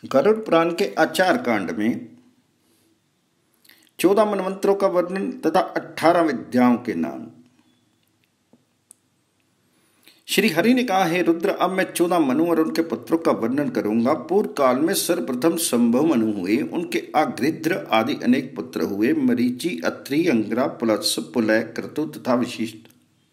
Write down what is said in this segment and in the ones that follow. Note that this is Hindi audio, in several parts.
गरुड़ पुराण के आचार कांड में 14 मनवंतरों का वर्णन तथा 18 विद्याओं के नाम। श्री हरि ने कहा, हे रुद्र, अब मैं 14 मनु और उनके पुत्रों का वर्णन करूंगा। पूर्व काल में सर्वप्रथम संभव मनु हुए, उनके अगृध्र आदि अनेक पुत्र हुए, मरीचि, अत्रि, अंगरा, पुलत्स, पुलय, क्रतु तथा विशिष्ट।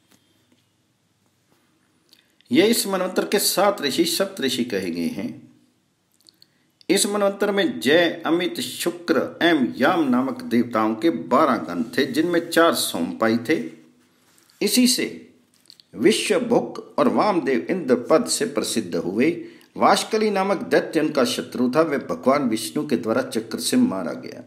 ये इस मनवंतर के 7 ऋषि सप्तऋषि कहे गए हैं। इस मनवंतर में जय, अमित, शुक्र एवं याम नामक देवताओं के 12 गण थे, जिनमें 4 सोमपाई थे। इसी से विश्व, भुक और वामदेव इंद्र पद से प्रसिद्ध हुए। वाशकली नामक दैत्य उनका शत्रु था, वह भगवान विष्णु के द्वारा चक्र से मारा गया।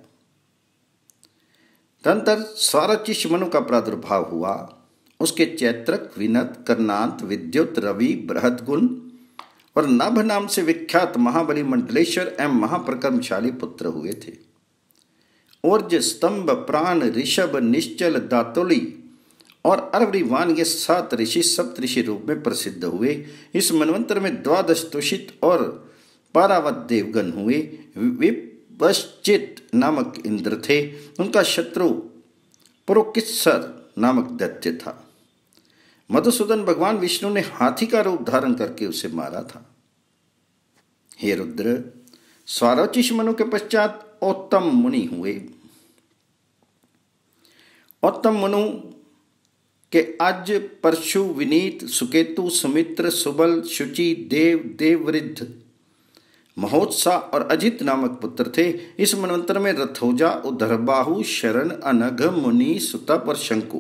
तदंतर स्वारोचिष मनु का प्रादुर्भाव हुआ। उसके चैत्रक, विनत, कर्णांत, विद्युत, रवि, बृहदगुण और नभ नाम से विख्यात महाबली मंडलेश्वर एवं महाप्रक्रमशाली पुत्र हुए थे। ऊर्ज, स्तंभ, प्राण, ऋषभ, निश्चल, दातुली और अरवरीवान ये 7 ऋषि सप्तऋषि रूप में प्रसिद्ध हुए। इस मनवंतर में 12 तुषित और पारावत देवगण हुए। विपश्चित नामक इंद्र थे, उनका शत्रु पुरोकित्सर नामक दैत्य था। मधुसूदन भगवान विष्णु ने हाथी का रूप धारण करके उसे मारा था। हे रुद्र, स्वारोचिष मनु के पश्चात उत्तम मुनि हुए। उत्तम मनु के अज, परशु, विनीत, सुकेतु, सुमित्र, सुबल, शुचि, देव, देववृद्ध, महोत्सा और अजित नामक पुत्र थे। इस मनवंतर में रथोजा, उदरबाहु, शरण, अनघ, मुनि, सुतप और शंकु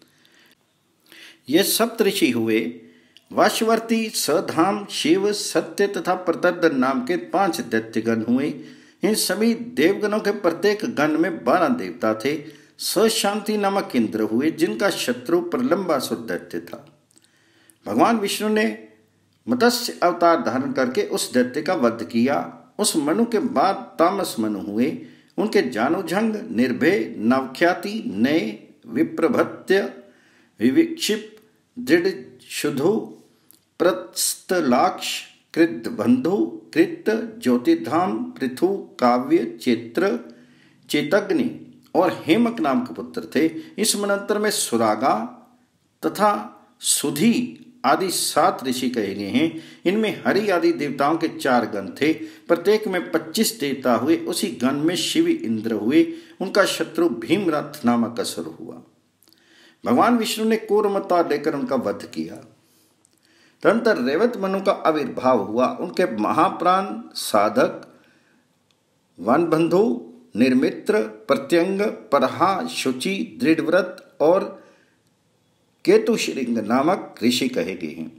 ये सप्तऋषि हुए। वाशवर्ती, सधाम, शिव, सत्य तथा प्रदर्दन नाम के 5 दैत्यगण हुए। इन सभी देवगणों के प्रत्येक गण में 12 देवता थे। सशांति नामक इंद्र हुए, जिनका शत्रु प्रलंबासुर दैत्य था। भगवान विष्णु ने मत्स्य अवतार धारण करके उस दैत्य का वध किया। उस मनु के बाद तामस मनु हुए। उनके जानुझंग, निर्भय, नवख्याति, नय, विप्रभत्य, विविक्षिप, दृढ़, शुधु, प्रस्तलाक्ष, कृतबंधु, कृत, ज्योतिधाम, पृथु, काव्य, चित्र, चेतग्नि और हेमक नाम के पुत्र थे। इस मनंतर में सुरागा तथा सुधी आदि 7 ऋषि कहे गए हैं। इनमें हरि आदि देवताओं के 4 गण थे। प्रत्येक में 25 देवता हुए। उसी गण में शिवी इंद्र हुए। उनका शत्रु भीमरथ नामक असुर हुआ। भगवान विष्णु ने कूर्मता लेकर उनका वध किया। तदंतर रेवत मनु का आविर्भाव हुआ। उनके महाप्राण, साधक, वनबंधु, निर्मित्र, प्रत्यंग, परहा, शुचि, दृढ़व्रत और केतुश्रृंग नामक ऋषि कहे गए हैं।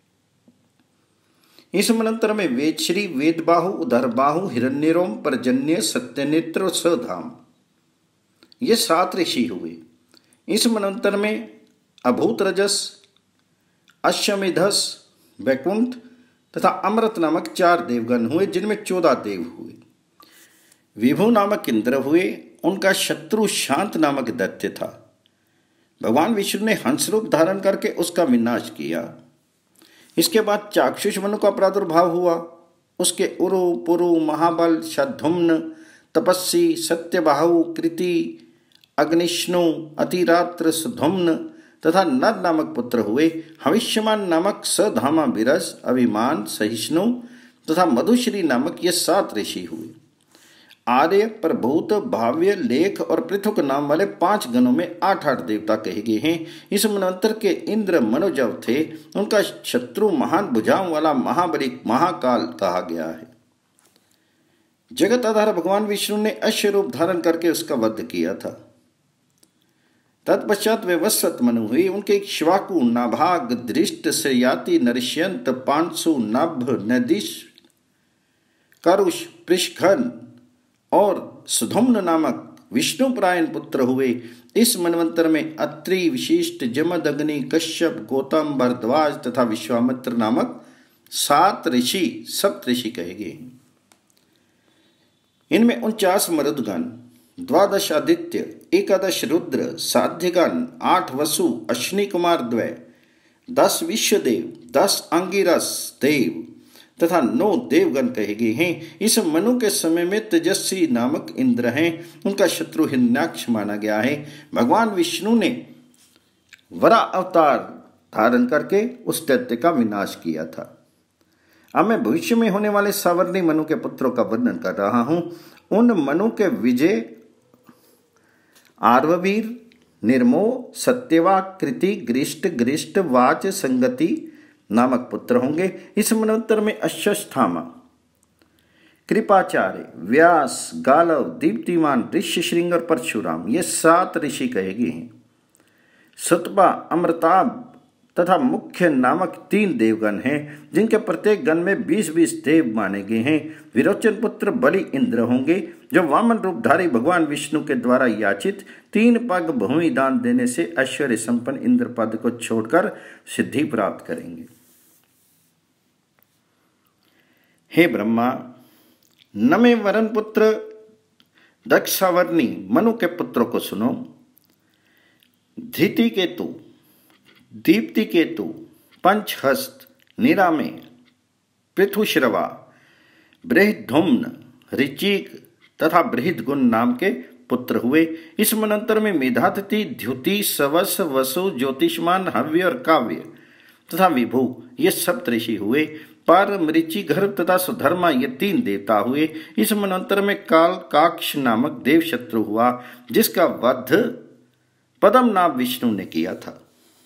इस मनंतर में वेदश्री, वेदबाहु, उदरबाहु, हिरण्यरोम, पर्जन्य, सत्यनेत्र और सधाम ये 7 ऋषि हुए। इस मनंतर में अभूतरजस, अश्वमेधस, वैकुंठ तथा अमृत नामक 4 देवगण हुए, जिनमें 14 देव हुए। विभु नामक इंद्र हुए। उनका शत्रु शांत नामक दैत्य था। भगवान विष्णु ने हंस रूप धारण करके उसका विनाश किया। इसके बाद चाक्षुष मनु का प्रादुर्भाव हुआ। उसके उरु, पुरु, महाबल, शद्धुम्न, तपस्वी, सत्यबाहु, कृति, अग्निष्णु, अतिरात्र, सुधुम्न तथा नद नामक पुत्र हुए। हविष्यमान नामक सधामा, विरस, अभिमान, सहिष्णु तथा मधुश्री नामक ये 7 ऋषि हुए। आर्य, प्रभूत, भाव्य, लेख और पृथुक नाम वाले 5 गणों में 8-8 देवता कहे गए हैं। इस मनवंतर के इंद्र मनोजव थे। उनका शत्रु महान भुजाओं वाला महाबली महाकाल कहा गया है। जगत आधार भगवान विष्णु ने अश्व रूप धारण करके उसका वध किया था। तत्पश्चात वे वस्वत मनु हुई। उनके इक्ष्वाकु, नाभाग, दृष्ट, श्रेयाति, नरिष्यंत, पांसु, नभ, नदिश, करुष, पृष्ठघन और सुधुम्न नामक विष्णुपरायण पुत्र हुए। इस मनवंतर में अत्रि, विशिष्ट, जमद, अग्नि, कश्यप, गौतम, भरद्वाज तथा विश्वामित्र नामक 7 ऋषि सप्तऋषि कहे गए। इनमें 49 मरुदगण, 12 आदित्य, 11 रुद्र, साध्यगण, 8 वसु, अश्विनी कुमार द्वय, 10 विश्वदेव, 10 अंगिरस देव, तथा 9 देवगण कहे गए हैं। इस मनु के समय में तेजस्वी नामक इंद्र हैं, उनका शत्रु हिरण्याक्ष माना गया है। भगवान विष्णु ने वरा अवतार धारण करके उस दैत्य का विनाश किया था। अब मैं भविष्य में होने वाले सावर्णी मनु के पुत्रों का वर्णन कर रहा हूं। उन मनु के विजय, आर्ववीर, निर्मोह, सत्यवा, कृति, ग्रिष्ट, ग्रिष्ट, वाच, संगति नामक पुत्र होंगे। इस मनवंतर में अश्वत्थामा, कृपाचार्य, व्यास, गालव, दीप्तिमान, ऋष्यशृंग और परशुराम ये 7 ऋषि कहे गए हैं। सुतपा, अमृताभ तथा मुख्य नामक 3 देवगण हैं, जिनके प्रत्येक गण में 20-20 देव माने गए हैं। विरोचन पुत्र बलि इंद्र होंगे, जो वामन रूपधारी भगवान विष्णु के द्वारा याचित 3 पग भूमि दान देने से ऐश्वर्य संपन्न इंद्र पद को छोड़कर सिद्धि प्राप्त करेंगे। हे ब्रह्मा, नमे वरण पुत्र दक्षावर्णी मनु के पुत्रों को सुनो। धृति केतु, दीप्ति केतु, पंचहस्त, निरामे, पृथुश्रवा, बृहद्धुम्न, ऋचिक तथा बृहदगुण नाम के पुत्र हुए। इस मनंतर में मेधातिथि, द्युति, सवस, वसु, ज्योतिषमान, हव्य और काव्य तथा विभु ये सप्तऋषि हुए। पर, मृचि, गर्भ तथा सुधर्मा ये 3 देवता हुए। इस मनंतर में काल काक्ष नामक देव शत्रु हुआ, जिसका वध पद्मनाभ विष्णु ने किया था।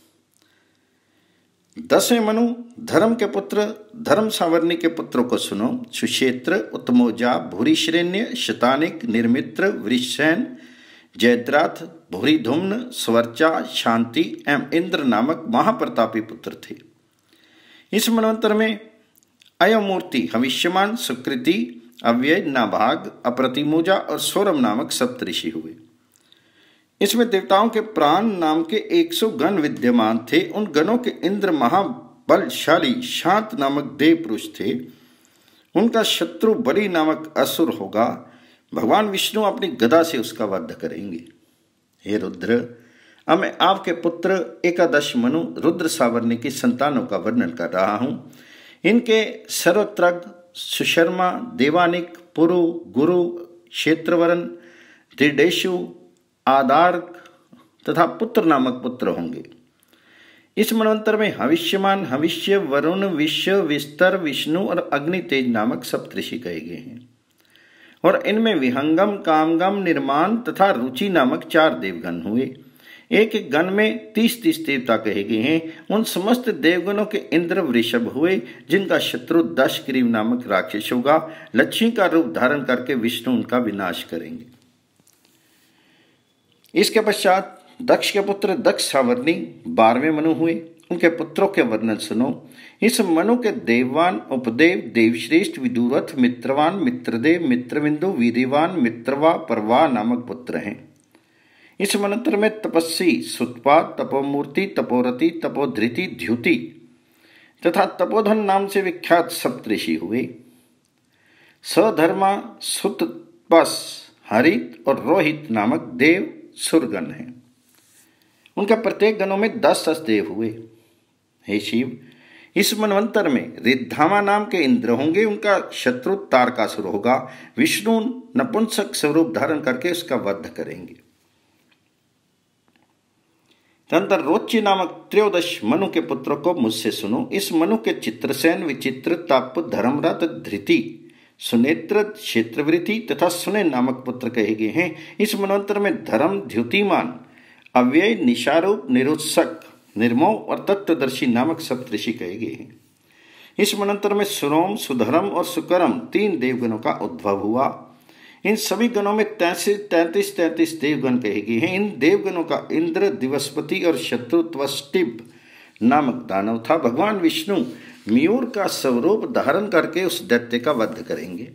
10वें मनु धर्म के पुत्र धर्म सावर्णी के पुत्रों को सुनो। सुक्षेत्र, उत्तमोजा, भूरिश्रेण्य, शतानिक, निर्मित्र, वृषसेन, जयद्रथ, भूरिधुम्न, स्वर्चा, शांति एवं इंद्र नामक महाप्रतापी पुत्र थे। इस मनवंतर में अयमूर्ति, हविष्यमान, सुकृति, अव्यय, नाभाग, अप्रतिमोजा और सौरम नामक सप्तऋषि हुए। इसमें देवताओं के प्राण नाम के 100 गण विद्यमान थे। उन गणों के इंद्र महाबलशाली शांत नामक देव पुरुष थे। उनका शत्रु बलि नामक असुर होगा। भगवान विष्णु अपनी गदा से उसका वध करेंगे। हे रुद्र, अब मैं आपके पुत्र एकादश मनु रुद्र सावर्णी की संतानों का वर्णन कर रहा हूं। इनके सर्वत्रग, सुशर्मा, देवानिक, पुरु, गुरु, क्षेत्रवरण, त्रिडेशु, आदार्क तथा पुत्र नामक पुत्र होंगे। इस मनवंतर में हविष्यमान, हविष्य, वरुण, विश्व, विस्तर, विष्णु और अग्नितेज नामक सप्तऋषि कहे गए हैं। और इनमें विहंगम, कामगम, निर्माण तथा रुचि नामक 4 देवगण हुए। एक एक गण में 30-30 देवता कहे गए हैं। उन समस्त देवगणों के इंद्र वृषभ हुए, जिनका शत्रु दशग्रीव नामक राक्षस होगा। लक्ष्मी का रूप धारण करके विष्णु उनका विनाश करेंगे। इसके पश्चात दक्ष के पुत्र दक्ष सावर्णी 12वें मनु हुए। उनके पुत्रों के वर्णन सुनो। इस मनु के देववान, उपदेव, देवश्रेष्ठ, विदुरथ, मित्रवान, मित्रदेव, मित्रबिंदु, वीर्यवान, मित्रवा, परवा नामक पुत्र हैं। इस मनंत्र में तपस्वी सुतपा, तपोमूर्ति, तपोरति, तपोधृति, द्युति तथा तपोधन नाम से विख्यात सप्तऋषि हुए। सधर्मा, सुतपस, हरित और रोहित नामक देव सुरगण हैं। उनके प्रत्येक गणों में 10-10 देव हुए। हे शिव, इस मनवंतर में रिद्धामा नाम के इंद्र होंगे। उनका शत्रु तारकासुर होगा। विष्णु नपुंसक स्वरूप धारण करके उसका वध करेंगे। तदनंतर रोच्य नामक 13 मनु के पुत्रों को मुझसे सुनो। इस मनु के चित्रसेन, विचित्र, तप, धर्मरथ, धृति, सुनेत्र, क्षेत्रवृत्ति तथा सुने नामक पुत्र कहे गए हैं। इस मनवंतर में धर्म, द्युतिमान, अव्यय, निशारूप, निरुत्सक, निर्मोह और तत्वदर्शी नामक सप्तऋषि कहे गए हैं। इस मनवंतर में सुरोम, सुधर्म और सुकरम 3 देवगणों का उद्भव हुआ। इन सभी गणों में 33 देवगण कहे गए हैं। इन देवगणों का इंद्र, दिवसपति और शत्रु त्वष्टिभ नामक दानव था। भगवान विष्णु मयूर का स्वरूप धारण करके उस दैत्य का वध करेंगे।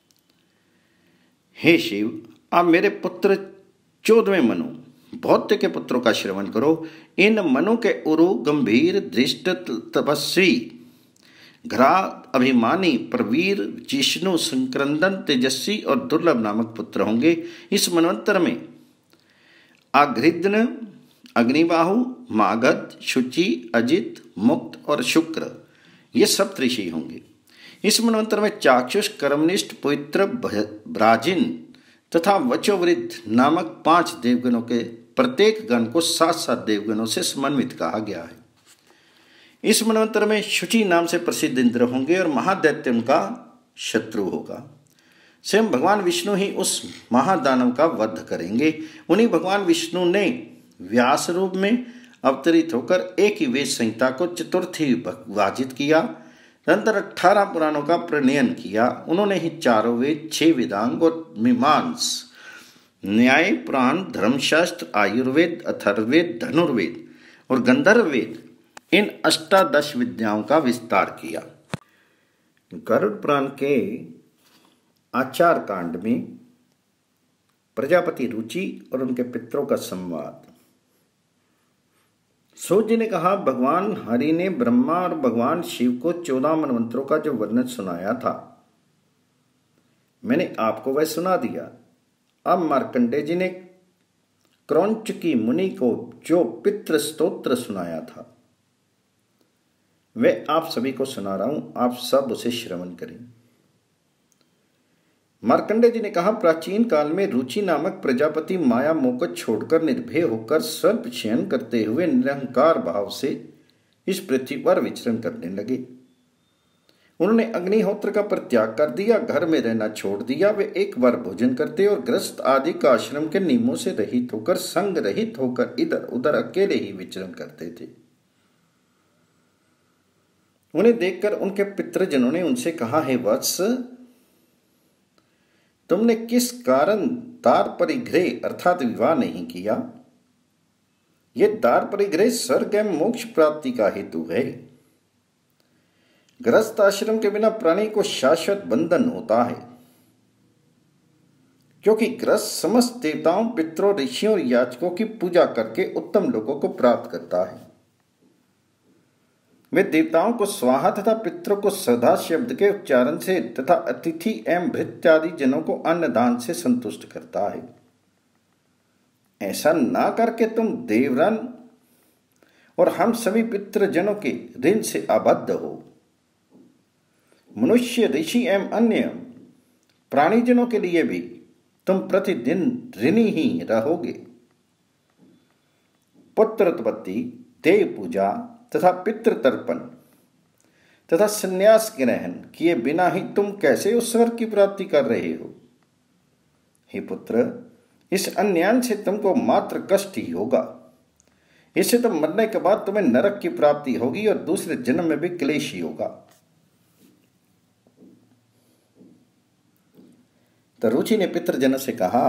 हे शिव, आप मेरे पुत्र 14वें मनु भौत्य के पुत्रों का श्रवण करो। इन मनु के उरु, गंभीर, धृष्ट, तपस्वी, घ्रा, अभिमानी, प्रवीर, जिष्णु, संक्रंदन, तेजस्वी और दुर्लभ नामक पुत्र होंगे। इस मनवंतर में आघ्रिद्न, अग्निबाहु, मागध, शुचि, अजित, मुक्त और शुक्र ये सप्तऋषि होंगे। इस मनवंतर में चाक्षुष, कर्मनिष्ठ, पवित्र, ब्राजिन तथा वचोवृद्ध नामक 5 देवगणों के प्रत्येक गण को 7-7 देवगणों से समन्वित कहा गया है। इस मनवंतर में शुचि नाम से प्रसिद्ध इंद्र होंगे और महादैत्य उनका शत्रु होगा। स्वयं भगवान विष्णु ही उस महादानव का वध करेंगे। उन्हीं भगवान विष्णु ने व्यास रूप में अवतरित होकर एक ही वेद संहिता को चतुर्थी विभाजित किया। तदनंतर 18 पुराणों का प्रणयन किया। उन्होंने ही 4 वेद, 6 वेदांग और मीमांस, न्याय, पुराण, धर्मशास्त्र, आयुर्वेद, अथर्ववेद, धनुर्वेद और गंधर्व वेद, इन 18 विद्याओं का विस्तार किया। गरुड़ पुराण के आचार कांड में प्रजापति रुचि और उनके पितरों का संवाद। सूत जी ने कहा, भगवान हरि ने ब्रह्मा और भगवान शिव को 14 मनवंतरों का जो वर्णन सुनाया था, मैंने आपको वह सुना दिया। अब मार्कंडेय जी ने क्रौंच की मुनि को जो पितृ स्तोत्र सुनाया था, वह आप सभी को सुना रहा हूं। आप सब उसे श्रवण करें। मार्कंडेय जी ने कहा, प्राचीन काल में रुचि नामक प्रजापति माया मोह को छोड़कर निर्भय होकर सर्प शयन करते हुए निरंकार भाव से इस पृथ्वी पर विचरण करने लगे। उन्होंने अग्निहोत्र का परित्याग कर दिया, घर में रहना छोड़ दिया। वे एक बार भोजन करते और ग्रस्त आदि का आश्रम के नियमों से रहित होकर, संग रहित होकर इधर उधर अकेले ही विचरण करते थे। उन्हें देखकर उनके पितृजनों ने उनसे कहा, हे वत्स, तुमने किस कारण दार परिग्रह अर्थात विवाह नहीं किया? यह दार परिग्रह स्वर्ग एवं मोक्ष प्राप्ति का हेतु है। गृहस्थ आश्रम के बिना प्राणी को शाश्वत बंधन होता है, क्योंकि गृहस्थ समस्त देवताओं, पितरों, ऋषियों और याचकों की पूजा करके उत्तम लोगों को प्राप्त करता है। वे देवताओं को स्वाहा तथा पितरों को सदा शब्द के उच्चारण से तथा अतिथि एवं भृत्य आदि जनों को अन्नदान से संतुष्ट करता है। ऐसा ना करके तुम देवरन और हम सभी पितृजनों के ऋण से आबद्ध हो। मनुष्य, ऋषि एवं अन्य प्राणीजनों के लिए भी तुम प्रतिदिन ऋणी ही रहोगे। पुत्र उत्पत्ति, देव पूजा तथा पितृतर्पण तथा संन्यास ग्रहण किए बिना ही तुम कैसे उस स्वर्ग की प्राप्ति कर रहे हो? हे पुत्र, इस अन्याय से तुमको मात्र कष्ट ही होगा। इससे तुम मरने के बाद तुम्हें नरक की प्राप्ति होगी और दूसरे जन्म में भी क्लेश ही होगा। तो रुचि ने पितृजनों से कहा,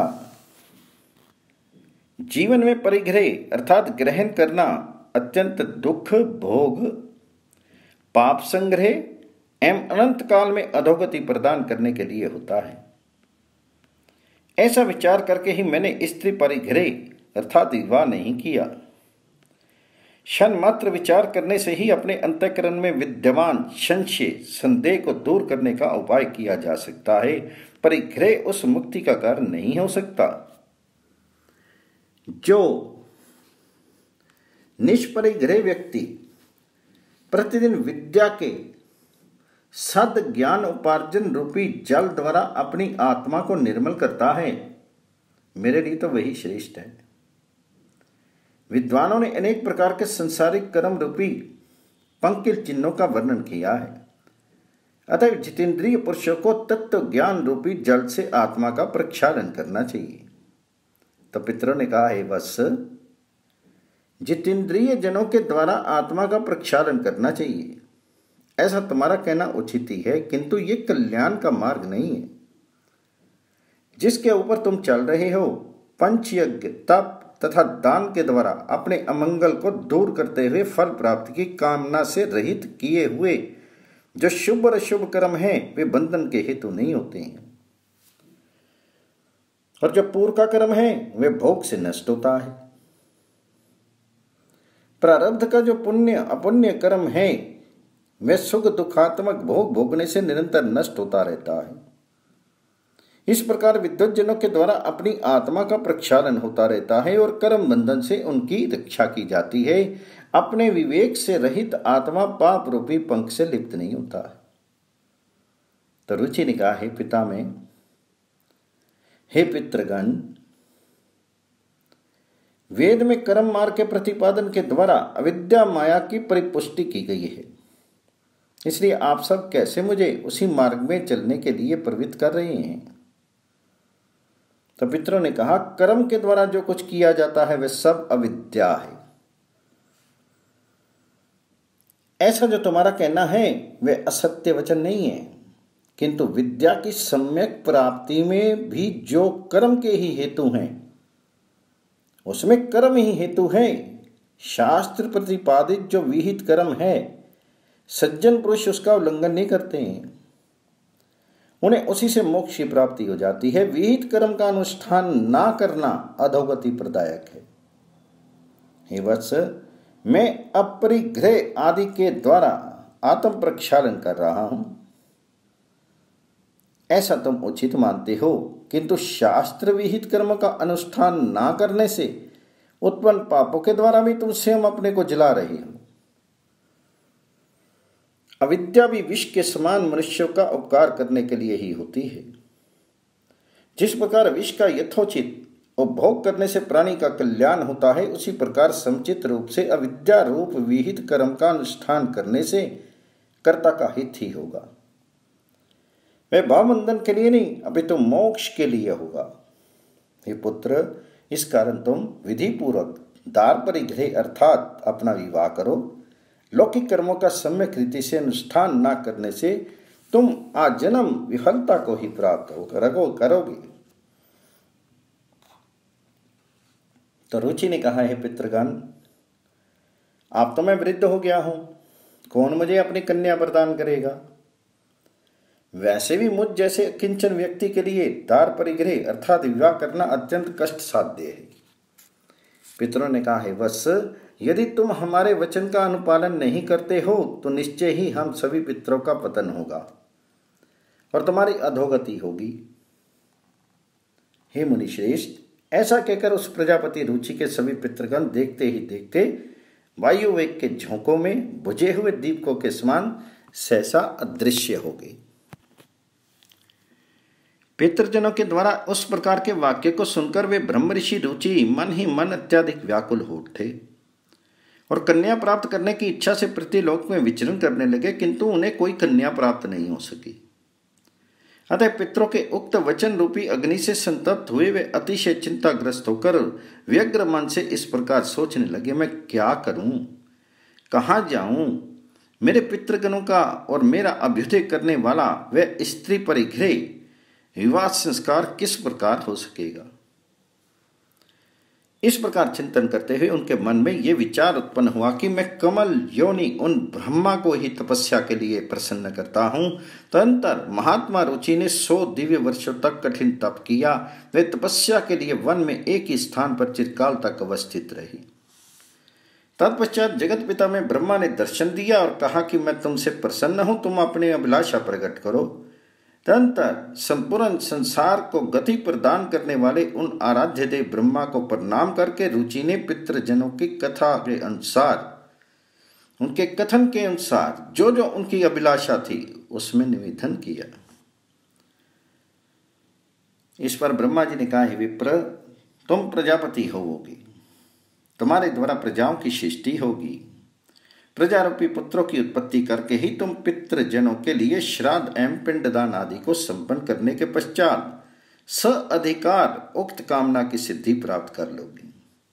जीवन में परिग्रह अर्थात ग्रहण करना अत्यंत दुख, भोग, पाप संग्रह एवं अनंत काल में अधोगति प्रदान करने के लिए होता है। ऐसा विचार करके ही मैंने स्त्री परिग्रह अर्थात विवाह नहीं किया। क्षण मात्र विचार करने से ही अपने अंतःकरण में विद्यमान संशय, संदेह को दूर करने का उपाय किया जा सकता है। परिग्रह उस मुक्ति का कारण नहीं हो सकता। जो निष्परिग्रह व्यक्ति प्रतिदिन विद्या के सद ज्ञान उपार्जन रूपी जल द्वारा अपनी आत्मा को निर्मल करता है, मेरे लिए तो वही श्रेष्ठ है। विद्वानों ने अनेक प्रकार के संसारिक कर्म रूपी पंकिल चिन्हों का वर्णन किया है। अतः जितेंद्रिय पुरुषों को तत्व ज्ञान रूपी जल से आत्मा का प्रक्षालन करना चाहिए। तो पितरों ने कहा, हे वत्स, जितेंद्रिय जनों के द्वारा आत्मा का प्रक्षालन करना चाहिए, ऐसा तुम्हारा कहना उचित ही है, किंतु ये कल्याण का मार्ग नहीं है। जिसके ऊपर तुम चल रहे हो, पंचयज्ञ, तप तथा दान के द्वारा अपने अमंगल को दूर करते हुए फल प्राप्ति की कामना से रहित किए हुए जो शुभ और अशुभ कर्म हैं, वे बंधन के हेतु नहीं होते हैं। और जो पूर्व का कर्म है, वे भोग से नष्ट होता है। प्रारब्ध का जो पुण्य अपुण्य कर्म है, वह सुख दुखात्मक भोग भोगने से निरंतर नष्ट होता रहता है। इस प्रकार विद्वत जनों के द्वारा अपनी आत्मा का प्रक्षालन होता रहता है और कर्म बंधन से उनकी रक्षा की जाती है। अपने विवेक से रहित आत्मा पाप रूपी पंख से लिप्त नहीं होता है। तो रुचि ने कहा, हे पिता में, हे पितृगण, वेद में कर्म मार्ग के प्रतिपादन के द्वारा अविद्या माया की परिपुष्टि की गई है, इसलिए आप सब कैसे मुझे उसी मार्ग में चलने के लिए प्रवृत्त कर रहे हैं। तो पितरों ने कहा, कर्म के द्वारा जो कुछ किया जाता है वह सब अविद्या है। ऐसा जो तुम्हारा कहना है वह असत्य वचन नहीं है, किंतु विद्या की सम्यक प्राप्ति में भी जो कर्म के ही हेतु हैं उसमें कर्म ही हेतु है। शास्त्र प्रतिपादित जो विहित कर्म है, सज्जन पुरुष उसका उल्लंघन नहीं करते हैं, उन्हें उसी से मोक्ष की प्राप्ति हो जाती है। विहित कर्म का अनुष्ठान ना करना अधोगति प्रदायक है। हे वत्स, मैं अपरिग्रह आदि के द्वारा आत्म प्रक्षालन कर रहा हूं, ऐसा तुम उचित मानते हो, किंतु शास्त्र विहित कर्म का अनुष्ठान ना करने से उत्पन्न पापों के द्वारा भी तुम स्वयं अपने को जला रहे हो। अविद्या भी विष के समान मनुष्यों का उपकार करने के लिए ही होती है। जिस प्रकार विष का यथोचित उपभोग करने से प्राणी का कल्याण होता है, उसी प्रकार समुचित रूप से अविद्या रूप विहित कर्म का अनुष्ठान करने से कर्ता का हित ही होगा। वह भावबंधन के लिए नहीं, अपितु मोक्ष के लिए होगा। हे पुत्र, इस कारण तुम विधि पूर्वक दार परिग्रह अर्थात अपना विवाह करो। लौकिक कर्मों का सम्यक रीति से अनुष्ठान न करने से तुम आजन्म विफलता को ही प्राप्त करोगे। तो रुचि ने कहा, हे पितृगण, आप तो मैं वृद्ध हो गया हूं, कौन मुझे अपनी कन्या प्रदान करेगा। वैसे भी मुझ जैसे किंचन व्यक्ति के लिए दार परिग्रह अर्थात विवाह करना अत्यंत कष्ट साध्य है। पितरों ने कहा, हे वत्स, यदि तुम हमारे वचन का अनुपालन नहीं करते हो तो निश्चय ही हम सभी पितरों का पतन होगा और तुम्हारी अधोगति होगी। हे मुनिश्रेष्ठ, ऐसा कहकर उस प्रजापति रुचि के सभी पितृगण देखते ही देखते वायु वेग के झोंकों में बुझे हुए दीपकों के समान सहसा अदृश्य हो गए। पितृजनों के द्वारा उस प्रकार के वाक्य को सुनकर वे ब्रह्म ऋषि रुचि मन ही मन अत्यधिक व्याकुल हो उठे और कन्या प्राप्त करने की इच्छा से पृथ्वीलोक में विचरण करने लगे, किंतु उन्हें कोई कन्या प्राप्त नहीं हो सकी। अतः पितरों के उक्त वचन रूपी अग्नि से संतप्त हुए वे अतिशय चिंताग्रस्त होकर व्यग्र मन से इस प्रकार सोचने लगे, मैं क्या करूं, कहाँ जाऊं। मेरे पितृगणों का और मेरा अभ्युदय करने वाला वह स्त्री परिग्रह विवाह संस्कार किस प्रकार हो सकेगा। इस प्रकार चिंतन करते हुए उनके मन में यह विचार उत्पन्न हुआ कि मैं कमल योनि उन ब्रह्मा को ही तपस्या के लिए प्रसन्न करता हूं। तदंतर महात्मा रुचि ने 100 दिव्य वर्षों तक कठिन तप किया। वे तपस्या के लिए वन में एक ही स्थान पर चिरकाल तक अवस्थित रही। तत्पश्चात जगत पिता में ब्रह्मा ने दर्शन दिया और कहा कि मैं तुमसे प्रसन्न हूं, तुम अपनी अभिलाषा प्रकट करो। तदंतर संपूर्ण संसार को गति प्रदान करने वाले उन आराध्य देव ब्रह्मा को प्रणाम करके रुचि ने पितृजनों की कथा के अनुसार, उनके कथन के अनुसार जो जो उनकी अभिलाषा थी उसमें निवेदन किया। इस पर ब्रह्मा जी ने कहा, हे विप्र, तुम प्रजापति होवोगे, तुम्हारे द्वारा प्रजाओं की सृष्टि होगी। प्रजारूपी पुत्रों की उत्पत्ति करके ही तुम पितृजनों के लिए श्राद्ध एवं पिंडदान आदि को संपन्न करने के पश्चात सअधिकार उक्त कामना की सिद्धि प्राप्त कर लोगे।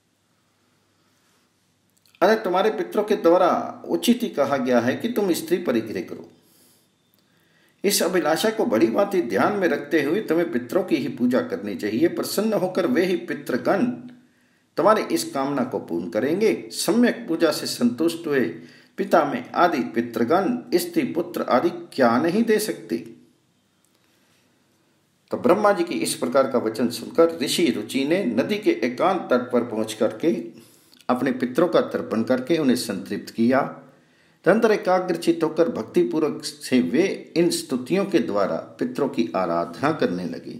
अरे तुम्हारे पितरों के द्वारा उचित ही कहा गया है कि तुम स्त्री परिग्रह करो। इस अभिलाषा को बड़ी बात ध्यान में रखते हुए तुम्हें पितरों की ही पूजा करनी चाहिए। प्रसन्न होकर वे ही पितृगण तुम्हारी इस कामना को पूर्ण करेंगे। सम्यक पूजा से संतुष्ट हुए पिता में आदि पितृगण स्त्री पुत्र आदि क्या नहीं दे सकते। तो ब्रह्मा जी की इस प्रकार का वचन सुनकर ऋषि रुचि ने नदी के एकांत तट पर पहुंच करके अपने पितरों का तर्पण करके उन्हें संतृप्त किया। तदंतर एकाग्रचित होकर भक्तिपूर्वक से वे इन स्तुतियों के द्वारा पितरों की आराधना करने लगे।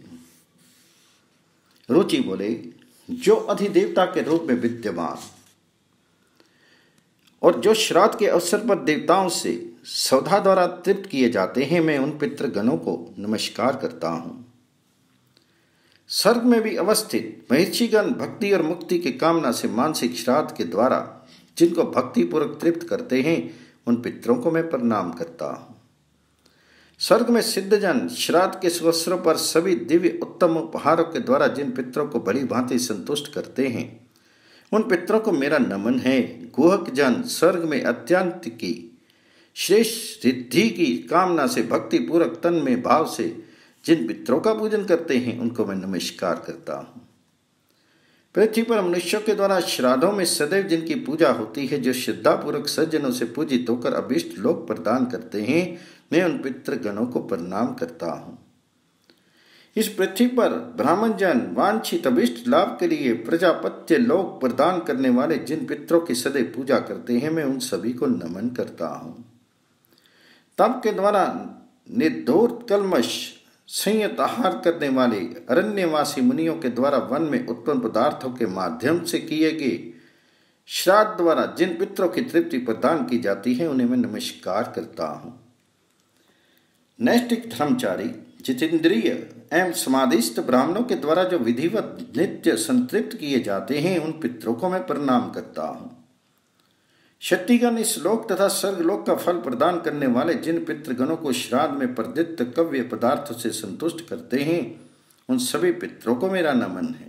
रुचि बोले, जो अधिदेवता के रूप में विद्यमान और जो श्राद्ध के अवसर पर देवताओं से सौधा द्वारा तृप्त किए जाते हैं, मैं उन पितृगणों को नमस्कार करता हूँ। स्वर्ग में भी अवस्थित महर्षिगण भक्ति और मुक्ति की कामना से मानसिक श्राद्ध के द्वारा जिनको भक्तिपूर्वक तृप्त करते हैं, उन पितरों को मैं प्रणाम करता हूँ। स्वर्ग में सिद्धजन श्राद्ध के अवसरों पर सभी दिव्य उत्तम उपहारों के द्वारा जिन पितरों को बड़ी भांति संतुष्ट करते हैं, उन पितरों को मेरा नमन है। गुहक जन स्वर्ग में अत्यंत की श्रेष्ठ रिद्धि की कामना से भक्ति पूर्वक तन में भाव से जिन पितरों का पूजन करते हैं, उनको मैं नमस्कार करता हूँ। पृथ्वी पर मनुष्यों के द्वारा श्राद्धों में सदैव जिनकी पूजा होती है, जो श्रद्धापूर्वक सज्जनों से पूजित होकर अभीष्ट लोक प्रदान करते हैं, मैं उन पितृगणों को प्रणाम करता हूँ। इस पृथ्वी पर ब्राह्मण जन वांछित अभीष्ट लाभ के लिए प्रजापत्य लोक प्रदान करने वाले जिन पितरों की सदैव पूजा करते हैं, मैं उन सभी को नमन करता हूँ। तप के द्वारा निर्धूत कल्मश संयत आहार करने वाले अरण्यवासी मुनियों के द्वारा वन में उत्पन्न पदार्थों के माध्यम से किए गए श्राद्ध द्वारा जिन पितरों की तृप्ति प्रदान की जाती है, उन्हें मैं नमस्कार करता हूँ। नैष्ठिक धर्मचारी जितेंद्रिय एवं समाधिस्थ ब्राह्मणों के द्वारा जो विधिवत नित्य संतृप्त किए जाते हैं, उन पितरों को मैं प्रणाम करता हूँ। क्षत्रियगण इस लोक तथा स्वर्गलोक का फल प्रदान करने वाले जिन पितृगणों को श्राद्ध में प्रदत्त कव्य पदार्थों से संतुष्ट करते हैं, उन सभी पितरों को मेरा नमन है।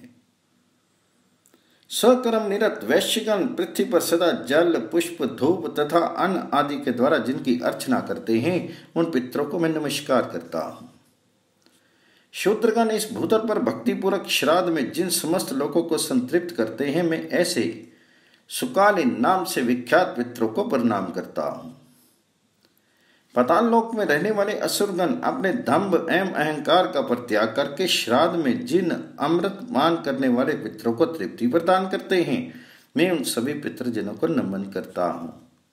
स्वकर्म निरत वैश्यगण पृथ्वी पर सदा जल, पुष्प, धूप तथा अन्न आदि के द्वारा जिनकी अर्चना करते हैं, उन पितरों को मैं नमस्कार करता हूँ। शूद्रगण इस भूतल पर भक्तिपूर्वक श्राद्ध में जिन समस्त लोगों को संतृप्त करते हैं, मैं ऐसे सुकालीन नाम से विख्यात पितरों को प्रणाम करता हूँ। पाताल लोक में रहने वाले असुरगण अपने दंभ एवं अहंकार का परित्याग करके श्राद्ध में जिन अमृत मान करने वाले पितरों को तृप्ति प्रदान करते हैं, मैं उन सभी पितृजनों को नमन करता हूँ।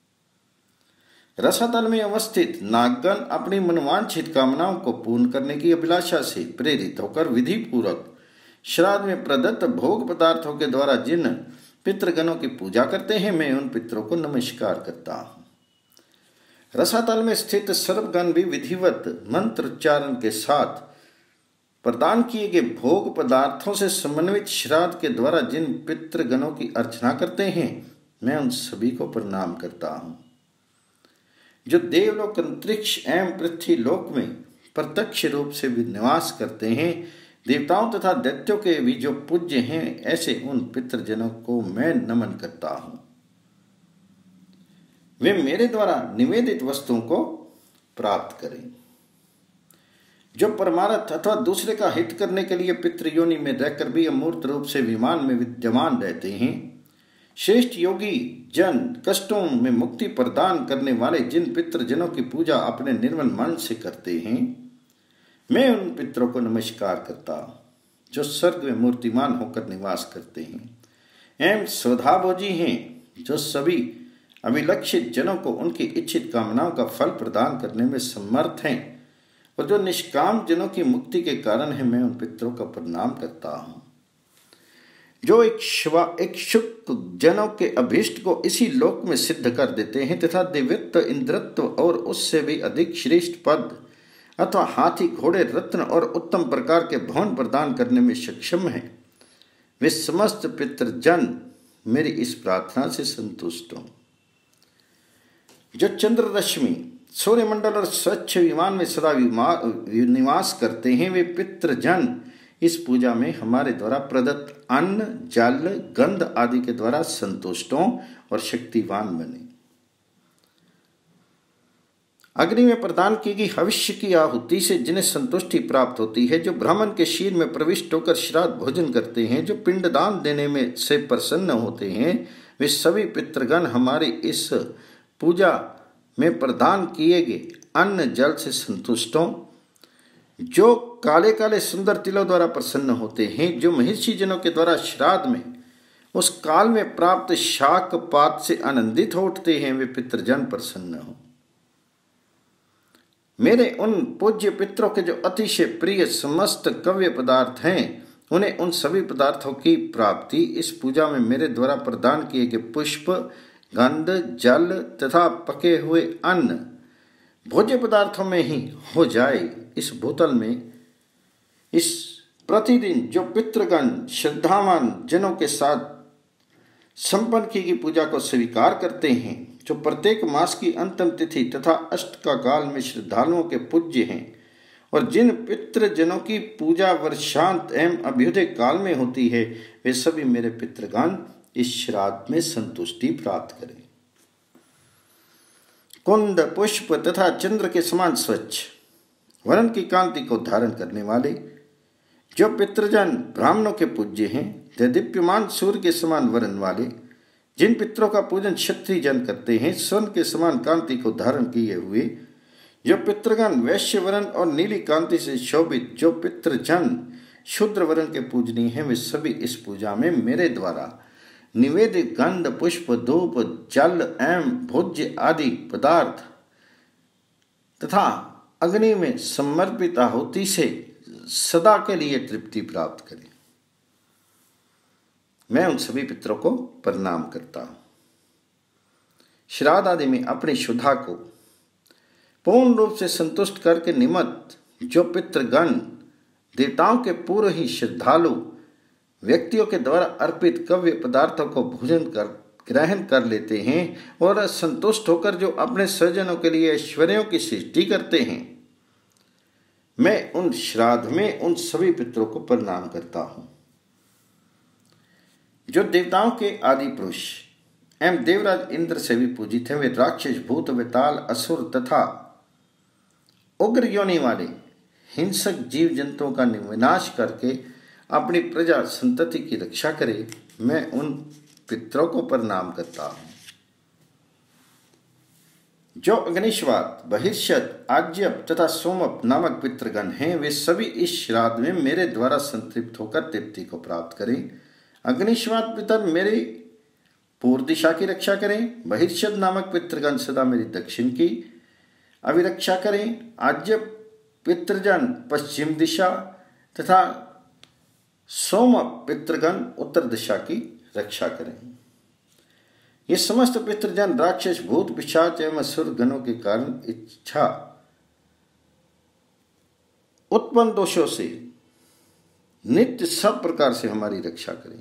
रसातल में अवस्थित नागगण अपनी मनवांछित कामनाओं को पूर्ण करने की अभिलाषा से प्रेरित होकर विधि पूर्वक श्राद्ध में प्रदत्त भोग पदार्थों के द्वारा जिन पितृगणों की पूजा करते हैं, मैं उन पितरों को नमस्कार करता हूँ। रसातल में स्थित सर्वगण भी विधिवत मंत्रोच्चारण के साथ प्रदान किए गए भोग पदार्थों से समन्वित श्राद्ध के द्वारा जिन पितृगणों की अर्चना करते हैं, मैं उन सभी को प्रणाम करता हूँ। जो देवलोक, अंतरिक्ष एवं पृथ्वी लोक में प्रत्यक्ष रूप से भी निवास करते हैं, देवताओं तथा दैत्यों के भी जो पूज्य हैं, ऐसे उन पितृजनों को मैं नमन करता हूँ। वे मेरे द्वारा निवेदित वस्तुओं को प्राप्त करें। जो परमार्थ अथवा दूसरे का हित करने के लिए पितृयोनि में रहकर भी अमूर्त रूप से विमान में विद्यमान रहते हैं, श्रेष्ठ योगी जन कष्टों में मुक्ति प्रदान करने वाले जिन पितृजनों की पूजा अपने निर्मल मन से करते हैं, मैं उन पितरों को नमस्कार करता हूँ। जो स्वर्ग में मूर्तिमान होकर निवास करते हैं एवं स्वधाभोजी हैं, जो सभी अभिलक्षित जनों को उनकी इच्छित कामनाओं का फल प्रदान करने में समर्थ हैं, और जो निष्काम जनों की मुक्ति के कारण है, मैं उन पितरों का प्रणाम करता हूँ। जो इच्छुक जनों के अभीष्ट को इसी लोक में सिद्ध कर देते हैं तथा दिव्यत्व, इंद्रत्व और उससे भी अधिक श्रेष्ठ पद अथवा हाथी, घोड़े, रत्न और उत्तम प्रकार के भवन प्रदान करने में सक्षम है, वे समस्त पितृजन मेरी इस प्रार्थना से संतुष्ट हों। जो चंद्र रश्मि, सूर्यमंडल और स्वच्छ विमान में सदा निवास करते हैं, वे पितृजन इस पूजा में हमारे द्वारा प्रदत्त अन्न, जल, गंध आदि के द्वारा संतुष्ट हों और शक्तिवान बने। अग्नि में प्रदान की गई हविष्य की आहुति से जिन्हें संतुष्टि प्राप्त होती है, जो ब्राह्मण के शीर में प्रविष्ट होकर श्राद्ध भोजन करते हैं, जो पिंडदान देने में से प्रसन्न होते हैं, वे सभी पितृगण हमारी इस पूजा में प्रदान किए गए अन्न जल से संतुष्ट हों। जो काले काले सुंदर तिलों द्वारा प्रसन्न होते हैं, जो महर्षि जनों के द्वारा श्राद्ध में उस काल में प्राप्त शाक पात से आनंदित हो उठते हैं, वे पितृजन प्रसन्न हो। मेरे उन पूज्य पितरों के जो अतिशय प्रिय समस्त कव्य पदार्थ हैं, उन्हें उन सभी पदार्थों की प्राप्ति इस पूजा में मेरे द्वारा प्रदान किए गए पुष्प, गंध, जल तथा पके हुए अन्न भोज्य पदार्थों में ही हो जाए। इस बोतल में इस प्रतिदिन जो पितृगण श्रद्धावान जनों के साथ संपन्न की गई पूजा को स्वीकार करते हैं, जो प्रत्येक मास की अंतिम तिथि तथा अष्ट का काल में श्रद्धालुओं के पूज्य हैं, और जिन पितृजनों की पूजा वर्षांत एवं अभ्युदय काल में होती है, वे सभी मेरे पितृगण इस श्राद्ध में संतुष्टि प्राप्त करें। कुंद, पुष्प तथा चंद्र के समान स्वच्छ वर्ण की कांति को धारण करने वाले जो पितृजन ब्राह्मणों के पूज्य हैं, दीप्यमान सूर्य के समान वर्ण वाले जिन पितरों का पूजन क्षत्रिय जन करते हैं, स्वर्ण के समान कांति को धारण किए हुए जो पितृगण वैश्य वर्ण और नीली कांति से शोभित जो पितृजन शूद्र वर्ण के पूजनीय हैं, वे सभी इस पूजा में मेरे द्वारा निवेदित गंध, पुष्प, धूप, जल एवं भोज्य आदि पदार्थ तथा अग्नि में समर्पित आहुति से सदा के लिए तृप्ति प्राप्त करें। मैं उन सभी पितरों को प्रणाम करता हूं। श्राद्ध आदि में अपनी शुद्धा को पूर्ण रूप से संतुष्ट करके निमित्त जो पितृगण देवताओं के पूर्व ही श्रद्धालु व्यक्तियों के द्वारा अर्पित कव्य पदार्थों को भोजन कर ग्रहण कर लेते हैं और संतुष्ट होकर जो अपने स्वजनों के लिए ऐश्वर्यों की सृष्टि करते हैं, मैं उन श्राद्ध में उन सभी पितरों को प्रणाम करता हूं। जो देवताओं के आदि पुरुष एवं देवराज इंद्र से भी पूजित हैं, वे राक्षस, भूत, वेताल, असुर तथा उग्र योनि वाले हिंसक जीव जंतुओं का विनाश करके अपनी प्रजा संतति की रक्षा करे, मैं उन पितरों को प्रणाम करता हूं। जो अग्निश्वात, बहिष्यत, आज्यप तथा सोमप नामक पितृगण हैं, वे सभी इस श्राद्ध में मेरे द्वारा संतृप्त होकर तृप्ति को प्राप्त करें। अग्निश्वात पितर मेरी पूर्व दिशा की रक्षा करें, बहिष्यत नामक पितृगण सदा मेरी दक्षिण की अभिरक्षा करें, आज्यप पितृजन पश्चिम दिशा तथा सोम पितृगण उत्तर दिशा की रक्षा करें। ये समस्त पितृजन राक्षस, भूत, पिशाच एवं असुर गणों के कारण इच्छा उत्पन्न दोषों से नित्य सब प्रकार से हमारी रक्षा करें।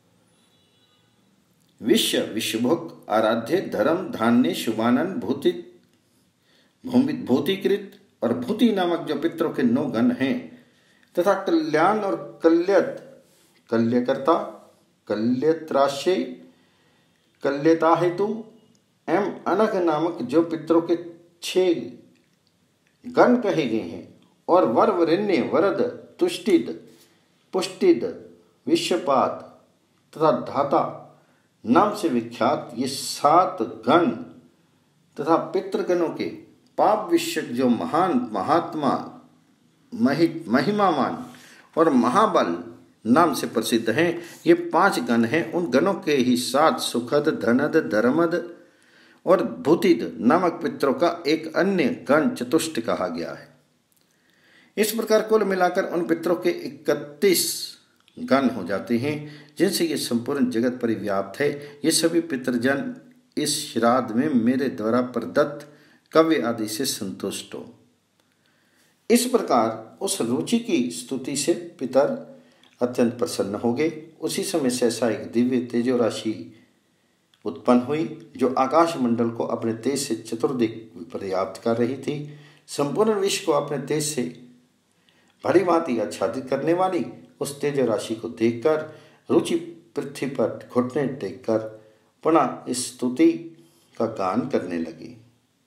विश्व, विश्वभोग, आराध्य, धर्म, धान्य, शुभानंद, भूतित, भूतिकृत और भूति नामक जो पितरों के 9 गण हैं तथा कल्याण और कल्यत, कल्यकर्ता, कल्यत्राश्य, कल्यता हेतु एवं अनघ नामक जो पितरों के 6 गण कहे गए हैं, और वर, वरेण्य, वरद, तुष्टिद, पुष्टिद, विश्वपात तथा धाता नाम से विख्यात ये 7 गण तथा पितृगणों के पाप विषयक जो महान महात्मा, महिमावान और महाबल नाम से प्रसिद्ध हैं, ये 5 गण हैं। उन गणों के ही 7 सुखद, धनद, धर्मद और भूतिद नामक पितरों का एक अन्य गण चतुष्ट कहा गया है। इस प्रकार कुल मिलाकर उन पितरों के 31 गण हो जाते हैं, जिनसे ये संपूर्ण जगत परिव्याप्त है। ये सभी पितृजन इस श्राद्ध में मेरे द्वारा प्रदत्त कव्य आदि से संतुष्ट हो। इस प्रकार उस रुचि की स्तुति से पितर अत्यंत प्रसन्न हो गए। उसी समय सहसा एक दिव्य तेजो राशि उत्पन्न हुई, जो आकाश मंडल को अपने तेज से चतुर्दिक पर्याप्त कर रही थी। संपूर्ण विश्व को अपने तेज से भली भांति आच्छादित करने वाली उस तेजो राशि को देखकर रुचि पृथ्वी पर घुटने टेककर पुनः इस स्तुति का गान करने लगी।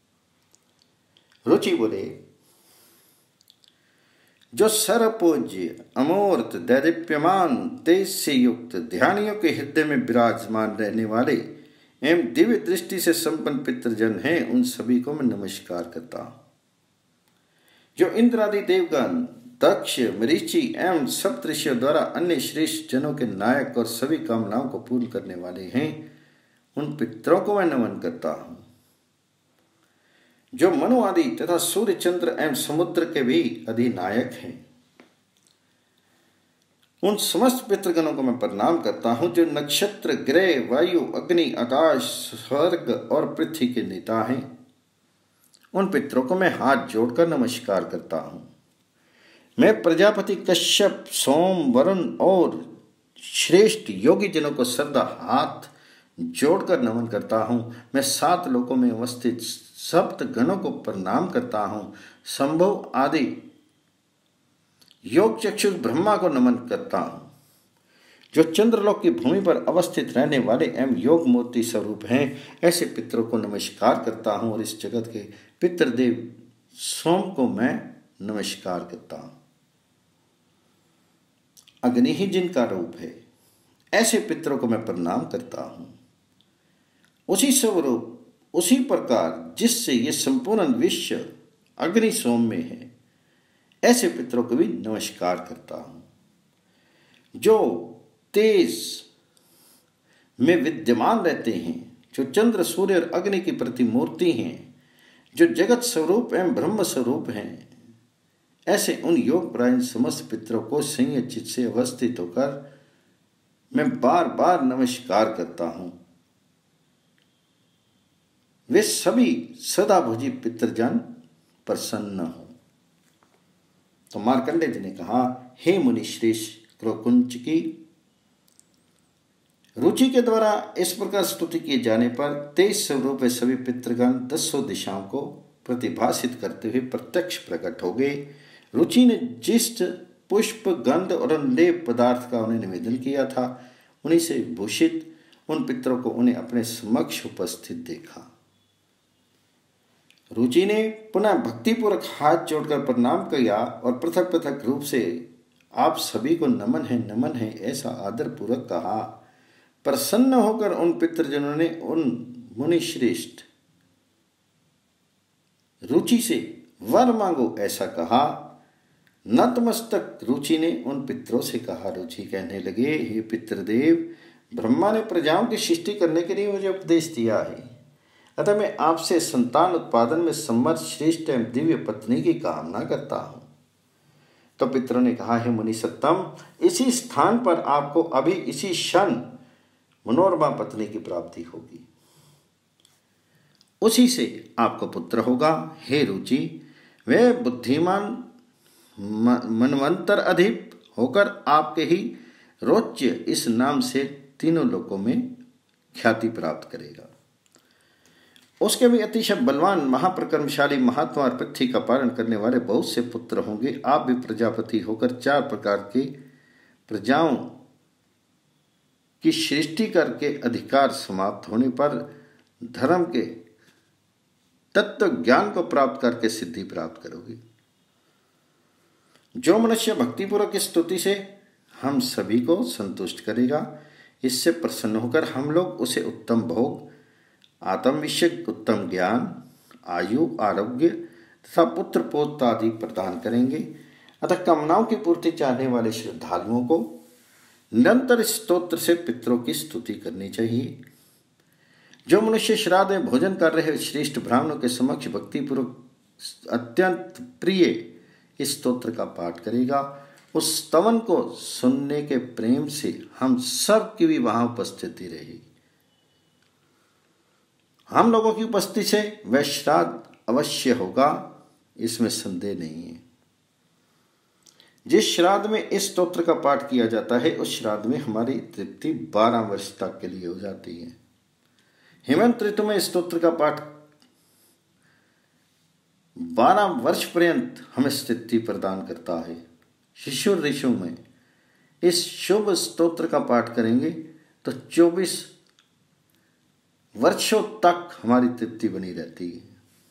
रुचि बोले, जो सर्वपूज्य, अमूर्त, दैदीप्यमान, तेज से युक्त, ध्यानियों के हृदय में विराजमान रहने वाले एवं दिव्य दृष्टि से संपन्न पितृजन हैं, उन सभी को मैं नमस्कार करता हूं। जो इंद्र आदि देवगण, दक्ष, मरीचि एवं सप्तऋषियों द्वारा अन्य श्रेष्ठ जनों के नायक और सभी कामनाओं को पूर्ण करने वाले हैं, उन पितरों को मैं नमन करता हूं। जो मनु आदि तथा सूर्य, चंद्र एवं समुद्र के भी अधिनायक हैं, उन समस्त पितृगणों को मैं प्रणाम करता हूं। जो नक्षत्र, ग्रह, वायु, अग्नि, आकाश, स्वर्ग और पृथ्वी के नेता हैं, उन पितरों को मैं हाथ जोड़कर नमस्कार करता हूँ। मैं प्रजापति कश्यप, सोम, वरुण और श्रेष्ठ योगी जनों को सदा हाथ जोड़कर नमन करता हूँ। मैं 7 लोकों में अवस्थित सप्त गणों को प्रणाम करता हूँ। संभव आदि योग चक्षुष ब्रह्मा को नमन करता हूँ। जो चंद्रलोक की भूमि पर अवस्थित रहने वाले एवं योग मूर्ति स्वरूप हैं, ऐसे पितरों को नमस्कार करता हूँ। और इस जगत के पितृदेव सोम को मैं नमस्कार करता हूँ। अग्नि ही जिनका रूप है, ऐसे पितरों को मैं प्रणाम करता हूँ। उसी स्वरूप, उसी प्रकार जिससे ये संपूर्ण विश्व अग्नि सोम में है, ऐसे पितरों को भी नमस्कार करता हूँ। जो तेज में विद्यमान रहते हैं, जो चंद्र, सूर्य और अग्नि की प्रतिमूर्ति हैं, जो जगत स्वरूप एवं ब्रह्म स्वरूप हैं, ऐसे उन योग परायण समस्त पितरों को संयत चित्त से अवस्थित होकर मैं बार बार नमस्कार करता हूँ। वे सभी सदा भोजी पितृजन प्रसन्न हो। तो मार्कंडेय जी ने कहा, हे मुनि श्रेष्ठ क्रोकुंच की रुचि के द्वारा इस प्रकार स्तुति किए जाने पर 23 स्वरूप वे सभी पितृगण 10 दिशाओं को प्रतिभाषित करते हुए प्रत्यक्ष प्रकट हो गए। रुचि ने जिस पुष्प, गंध और लेप पदार्थ का उन्हें निवेदन किया था, उन्हीं से भूषित उन पितरों को उन्हें अपने समक्ष उपस्थित देखा। रुचि ने पुनः भक्तिपूर्वक हाथ जोड़कर प्रणाम किया और पृथक पृथक रूप से आप सभी को नमन है ऐसा आदर पूर्वक कहा। प्रसन्न होकर उन पितृजनों ने उन मुनि श्रेष्ठ रुचि से वर मांगो ऐसा कहा। नतमस्तक रुचि ने उन पितरों से कहा। रुचि कहने लगे, हे पितृदेव, ब्रह्मा ने प्रजाओं की सृष्टि करने के लिए मुझे उपदेश दिया है, अतः मैं आपसे संतान उत्पादन में समर्थ श्रेष्ठ एवं दिव्य पत्नी की कामना करता हूँ। तो पितरों ने कहा, हे मुनि सत्तम, इसी स्थान पर आपको अभी इसी क्षण मनोरमा पत्नी की प्राप्ति होगी, उसी से आपको पुत्र होगा। हे रुचि, वे बुद्धिमान मनवंतर अधिप होकर आपके ही रोच्य इस नाम से तीनों लोकों में ख्याति प्राप्त करेगा। उसके भी अतिशय बलवान, महाप्रक्रमशाली, महात्मा और पृथ्वी का पालन करने वाले बहुत से पुत्र होंगे। आप भी प्रजापति होकर 4 प्रकार की प्रजाओं की सृष्टि करके अधिकार समाप्त होने पर धर्म के तत्व ज्ञान को प्राप्त करके सिद्धि प्राप्त करोगे। जो मनुष्य भक्तिपूर्वक इस स्तुति से हम सभी को संतुष्ट करेगा, इससे प्रसन्न होकर हम लोग उसे उत्तम भोग, आत्मविषयक उत्तम ज्ञान, आयु, आरोग्य तथा पुत्र पौत्र आदि प्रदान करेंगे। अतः कामनाओं की पूर्ति चाहने वाले श्रद्धालुओं को निरंतर स्तोत्र से पितरों की स्तुति करनी चाहिए। जो मनुष्य श्राद्ध में भोजन कर रहे श्रेष्ठ ब्राह्मणों के समक्ष भक्तिपूर्वक अत्यंत प्रिय इस स्तोत्र का पाठ करेगा, उस स्तवन को सुनने के प्रेम से हम सब की भी वहां उपस्थिति रहेगी। हम लोगों की उपस्थिति से वह श्राद्ध अवश्य होगा, इसमें संदेह नहीं है। जिस श्राद्ध में इस स्तोत्र का पाठ किया जाता है, उस श्राद्ध में हमारी तृप्ति 12 वर्ष तक के लिए हो जाती है। हेमंत ऋतु में इस स्तोत्र का पाठ 12 वर्ष पर्यंत हमें तृप्ति प्रदान करता है। शिशुर ऋतु में इस शुभ स्तोत्र का पाठ करेंगे तो 24 वर्षों तक हमारी तृप्ति बनी रहती है।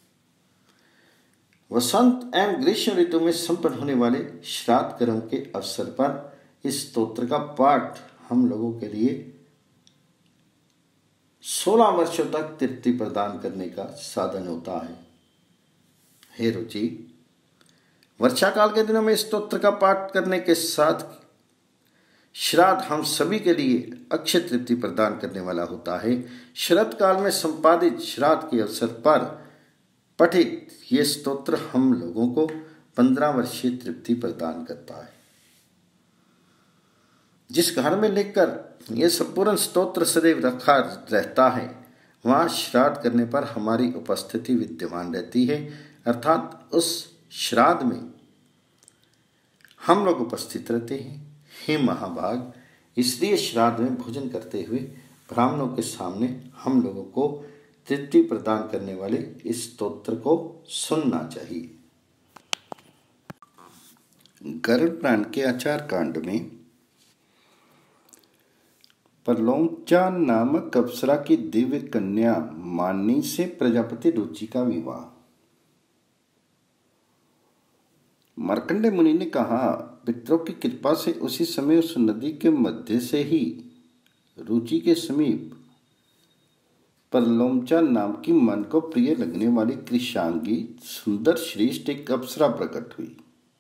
वसंत एवं ग्रीष्म ऋतु में संपन्न होने वाले श्राद्ध कर्म के अवसर पर इस स्तोत्र का पाठ हम लोगों के लिए 16 वर्षों तक तृप्ति प्रदान करने का साधन होता है। हे रुचि, वर्षा काल के दिनों में स्तोत्र का पाठ करने के साथ श्राद्ध हम सभी के लिए अक्षय तृप्ति प्रदान करने वाला होता है। शरद काल में संपादित श्राद्ध के अवसर पर पठित ये स्तोत्र हम लोगों को 15 वर्षीय तृप्ति प्रदान करता है। जिस घर में लिखकर यह संपूर्ण स्तोत्र सदैव रखा रहता है, वहाँ श्राद्ध करने पर हमारी उपस्थिति विद्यमान रहती है, अर्थात उस श्राद्ध में हम लोग उपस्थित रहते हैं। हे महाभाग, इसलिए श्राद्ध में भोजन करते हुए ब्राह्मणों के सामने हम लोगों को तृप्ति प्रदान करने वाले इस स्तोत्र को सुनना चाहिए। गरुड़ पुराण के आचार कांड में परलोमचा नामक अप्सरा की दिव्य कन्या मानिनी से प्रजापति रुचि का विवाह। मार्कंडेय मुनि ने कहा, पितरों की कृपा से उसी समय उस नदी के मध्य से ही रुचि के समीप परलोमचा नाम की मन को प्रिय लगने वाली कृशांगी सुंदर श्रेष्ठ एक अप्सरा प्रकट हुई।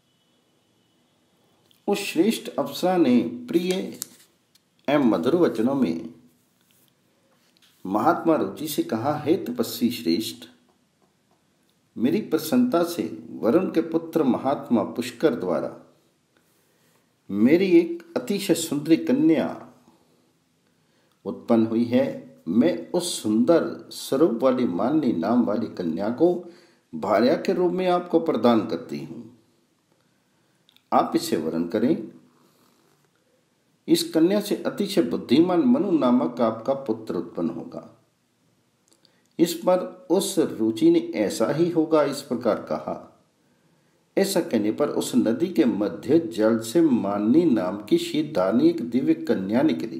उस श्रेष्ठ अप्सरा ने प्रिय एवं मधुर वचनों में महात्मा रुचि से कहा, हे तपस्वी श्रेष्ठ, मेरी प्रसन्नता से वरुण के पुत्र महात्मा पुष्कर द्वारा मेरी एक अतिशय सुंदरी कन्या उत्पन्न हुई है। मैं उस सुंदर स्वरूप वाली मानिनी नाम वाली कन्या को भार्या के रूप में आपको प्रदान करती हूं। आप इसे वरण करें। इस कन्या से अतिशय बुद्धिमान मनु नामक आपका पुत्र उत्पन्न होगा। इस पर उस रुचि ने ऐसा ही होगा इस प्रकार कहा। ऐसा कहने पर उस नदी के मध्य जल से मानिनी नाम की शीतधारणी एक दिव्य कन्या निकली।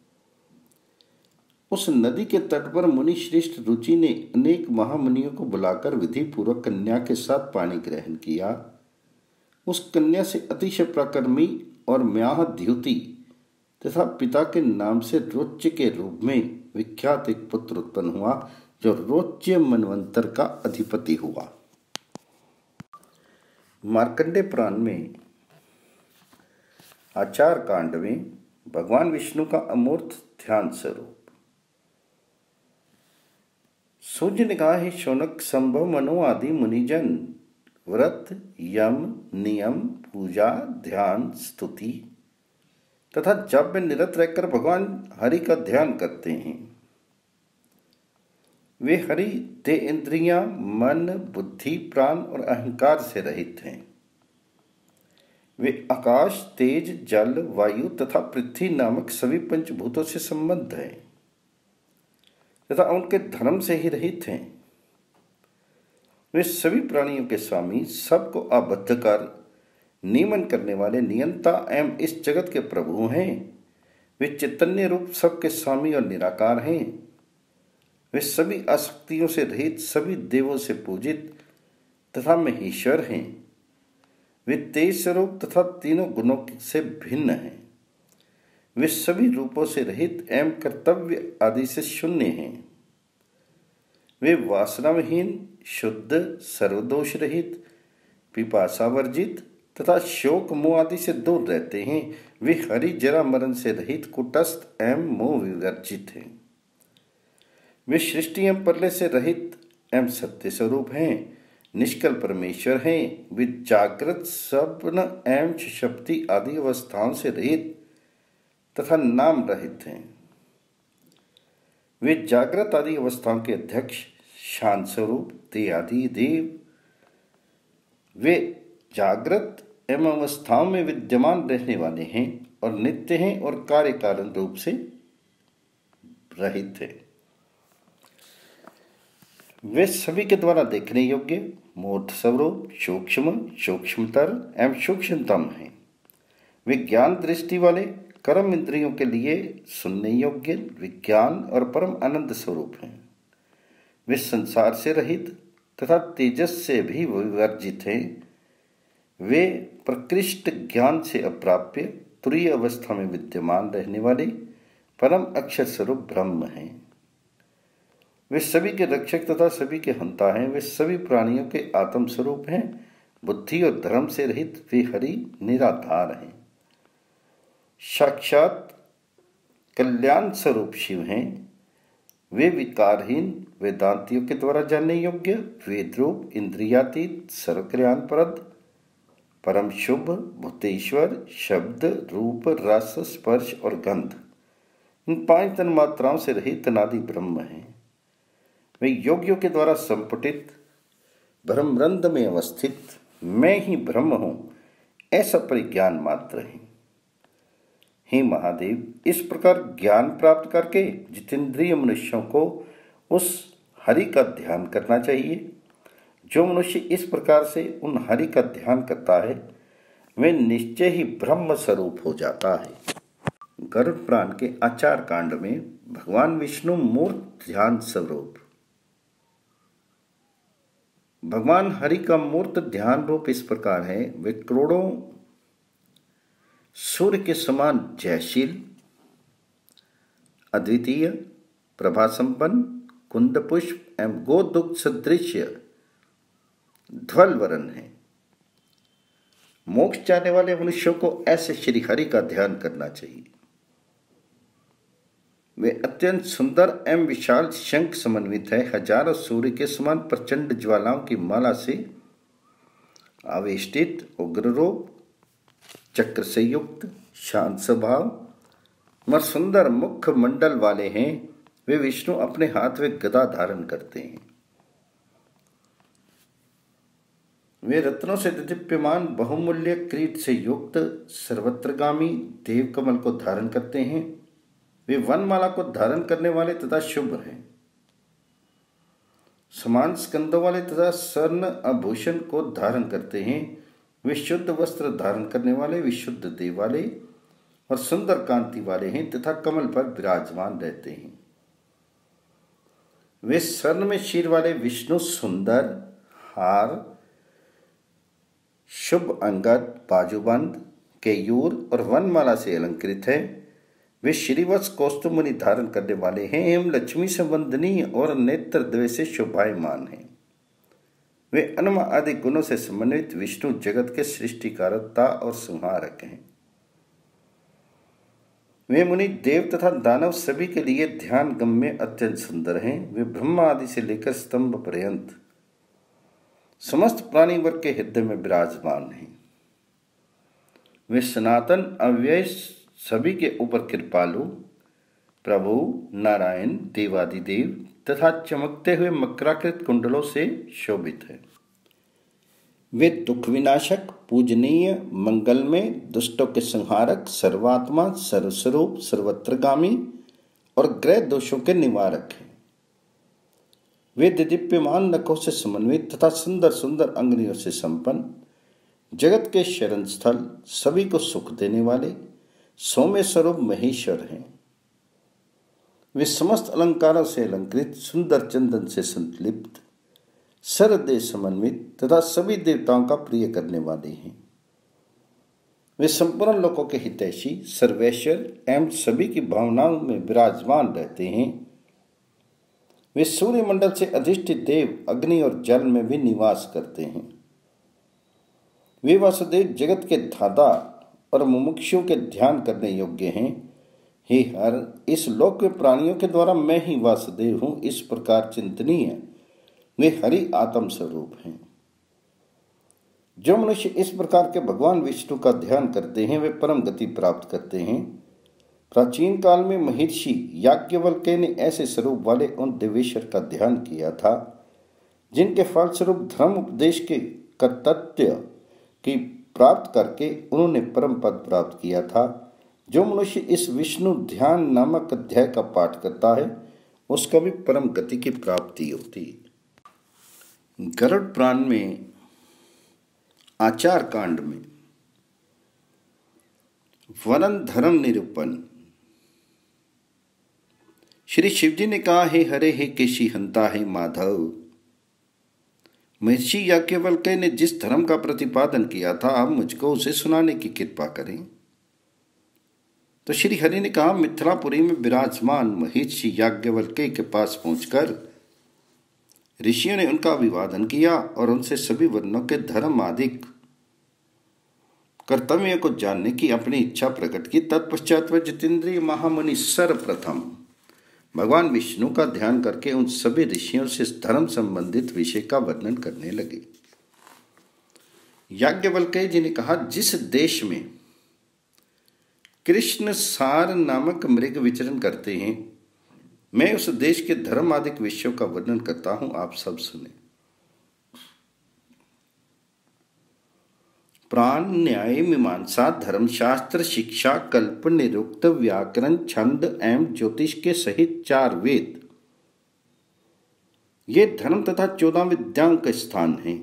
उस नदी के तट पर मुनि श्रेष्ठ रुचि ने अनेक महामुनियों को बुलाकर विधि पूर्वक कन्या के साथ पानी ग्रहण किया। उस कन्या से अतिशय प्रकर्मी और म्याह द्युति तथा पिता के नाम से रोच्य के रूप में विख्यात एक पुत्र उत्पन्न हुआ, जो रोच्य मनवंतर का अधिपति हुआ। मार्कंडेय पुराण में आचार कांड में भगवान विष्णु का अमूर्त ध्यान स्वरूप। सूर्य ने कहा, हे शौनक, संभव मनो आदि मुनिजन व्रत यम नियम पूजा ध्यान स्तुति तथा जप में निरत रहकर भगवान हरि का ध्यान करते हैं। वे हरि देह इंद्रियां मन बुद्धि प्राण और अहंकार से रहित हैं। वे आकाश तेज जल वायु तथा पृथ्वी नामक सभी पंचभूतों से संबद्ध हैं तथा उनके धर्म से ही रहित हैं। वे सभी प्राणियों के स्वामी, सबको आबद्ध कर नियमन करने वाले नियंता एवं इस जगत के प्रभु हैं। वे चैतन्य रूप सबके स्वामी और निराकार हैं। वे सभी आसक्तियों से रहित, सभी देवों से पूजित तथा महेश्वर हैं। वे तेज स्वरूप तथा तीनों गुणों से भिन्न हैं। वे सभी रूपों से रहित एवं कर्तव्य आदि से शून्य हैं। वे वासना विहीन, शुद्ध, सर्वदोष रहित, पिपासा वर्जित तथा शोक मोह आदि से दूर रहते हैं। वे हरि जरा मरण से रहित, कुटस्थ एवं मोह विवर्जित हैं। वे सृष्टि एवं प्रलय से रहित एवं सत्य स्वरूप हैं, निष्कल परमेश्वर हैं। वे जागृत, स्वप्न एवं सुषुप्ति आदि अवस्थाओं से रहित तथा नाम रहित हैं। वे जागृत आदि अवस्थाओं के अध्यक्ष, शांत स्वरूप, देहादि देव। वे जागृत एवं अवस्थाओं में विद्यमान रहने वाले हैं और नित्य हैं और कार्य कारण रूप से रहित हैं। वे सभी के द्वारा देखने योग्य, मूर्त स्वरूप, सूक्ष्म, सूक्ष्मतर एवं सूक्ष्मतम हैं। वे ज्ञान दृष्टि वाले, कर्म इंद्रियों के लिए सुनने योग्य, विज्ञान और परम आनंद स्वरूप हैं। वे संसार से रहित तथा तेजस से भी विवर्जित हैं। वे प्रकृष्ट ज्ञान से अप्राप्य, तुरीय अवस्था में विद्यमान रहने वाले परम अक्षर स्वरूप ब्रह्म हैं। वे सभी के रक्षक तथा सभी के हंता हैं। वे सभी प्राणियों के आत्म स्वरूप हैं। बुद्धि और धर्म से रहित वे हरि निराधार हैं। साक्षात कल्याण स्वरूप शिव हैं। वे विकारहीन, वेदांतियों के द्वारा जानने योग्य, वेदरूप, इंद्रियातीत, सर्वकल्याणप्रद, परम शुभ, भूतेश्वर, शब्द, रूप, रस, स्पर्श और गंध, इन 5 तन्मात्राओं से रहित अनादि ब्रह्म हैं। वे योगियों के द्वारा संपुटित ब्रह्मरंध्र में अवस्थित मैं ही ब्रह्म हूं ऐसा परिज्ञान मात्र है। हे महादेव, इस प्रकार ज्ञान प्राप्त करके जितेंद्रिय मनुष्यों को उस हरि का ध्यान करना चाहिए। जो मनुष्य इस प्रकार से उन हरि का ध्यान करता है वह निश्चय ही ब्रह्म स्वरूप हो जाता है। गरुड़ पुराण के आचार कांड में भगवान विष्णु मूर्त ध्यान स्वरूप, भगवान हरि का मूर्त ध्यान रूप इस प्रकार है, वे करोड़ों सूर्य के समान जयशील, अद्वितीय, प्रभा संपन्न, कुंद पुष्प एवं गोदुग्ध सदृश ध्वल वरण है। मोक्ष चाहने वाले मनुष्यों को ऐसे श्री हरि का ध्यान करना चाहिए। वे अत्यंत सुंदर एवं विशाल शंख समन्वित है, हजारों सूर्य के समान प्रचंड ज्वालाओं की माला से आवेष्टित, उग्र रूप, चक्र से युक्त, शांत स्वभाव और सुंदर मुख मंडल वाले हैं। वे विष्णु अपने हाथ में गदा धारण करते हैं। वे रत्नों से दीप्यमान बहुमूल्य किरीट से युक्त सर्वत्रगामी देव कमल को धारण करते हैं। वे वनमाला को धारण करने वाले तथा शुभ हैं। समान स्कंदों वाले तथा स्वर्ण आभूषण को धारण करते हैं। वे शुद्ध वस्त्र धारण करने वाले, विशुद्ध देह वाले और सुंदर कांति वाले हैं तथा कमल पर विराजमान रहते हैं। वे स्वर्ण में शीर वाले विष्णु सुंदर हार, शुभ अंगद, बाजूबंद, केयूर और वनमाला से अलंकृत है। वे श्रीवत्स कौस्तुभ मुनि धारण करने वाले हैं एवं लक्ष्मी से वंदनीय और नेत्र द्वय से शोभायमान हैं। वे अनमा आदि गुणों से समन्वित विष्णु जगत के सृष्टिकारता और संहारक हैं। वे मुनि, देव तथा दानव सभी के लिए ध्यान गम्य अत्यंत सुंदर हैं। वे ब्रह्मा आदि से लेकर स्तंभ पर्यंत समस्त प्राणी वर्ग के हृदय में विराजमान हैं। वे सनातन अव्यय सभी के ऊपर कृपालु प्रभु नारायण देवादिदेव तथा चमकते हुए मकराकृत कुंडलों से शोभित है। वे दुख विनाशक, पूजनीय, मंगलमय, दुष्टों के संहारक, सर्वात्मा, सर्वस्वरूप, सर्वत्रगामी और ग्रह दोषों के निवारक हैं। वे दिव्यमान नखों से समन्वित तथा सुंदर सुंदर अंगनियों से संपन्न, जगत के शरण स्थल, सभी को सुख देने वाले सौम्य स्वरूप महेश्वर हैं। वे समस्त अलंकारों से अलंकृत, सुंदर चंदन से संतलिप्त, सरदेह समन्वित तथा सभी देवताओं का प्रिय करने वाले हैं। वे संपूर्ण लोकों के हितैषी, सर्वेश्वर एवं सभी की भावनाओं में विराजमान रहते हैं। वे सूर्यमंडल से अधिष्ठित देव, अग्नि और जल में भी निवास करते हैं। वे वासुदेव जगत के धाता और मुमुक्षुओं के ध्यान करने योग्य हैं। हे हर, इस लोक के प्राणियों के द्वारा मैं ही वासुदेव हूँ, इस प्रकार चिंतनीय वे हरि आत्म स्वरूप हैं। जो मनुष्य इस प्रकार के भगवान विष्णु का ध्यान करते हैं वे परम गति प्राप्त करते हैं। प्राचीन काल में महर्षि याज्ञवल्क्य ने ऐसे स्वरूप वाले उन देवेश्वर का ध्यान किया था जिनके फलस्वरूप धर्म उपदेश के कर्तव्य की प्राप्त करके उन्होंने परम पद प्राप्त किया था। जो मनुष्य इस विष्णु ध्यान नामक अध्याय का पाठ करता है उसका भी परम गति की प्राप्ति होती है। गरुड़ पुराण में आचार कांड में वरण धर्म निरूपण, श्री शिवजी ने कहा, हे हरे, हे केशी हंता, हे माधव। महर्षि याज्ञवल्क्य ने जिस धर्म का प्रतिपादन किया था आप मुझको उसे सुनाने की कृपा करें। तो श्री हरि ने कहा, मिथिलापुरी में विराजमान महर्षि याज्ञवल्क्य के पास पहुंचकर ऋषियों ने उनका अभिवादन किया और उनसे सभी वर्णों के धर्म आदि कर्तव्यों को जानने की अपनी इच्छा प्रकट की। तत्पश्चात वह जितेंद्रिय महामुनि सर्वप्रथम भगवान विष्णु का ध्यान करके उन सभी ऋषियों से धर्म संबंधित विषय का वर्णन करने लगे। याज्ञवल्क्य जी ने कहा, जिस देश में कृष्ण सार नामक मृग विचरण करते हैं मैं उस देश के धर्म आदि विषयों का वर्णन करता हूं, आप सब सुने। प्राण, न्याय, मीमांसा, धर्मशास्त्र, शिक्षा, कल्प, निरुक्त, व्याकरण, छंद एवं ज्योतिष के सहित 4 वेद, ये धर्म तथा 14 विद्याओं के स्थान हैं।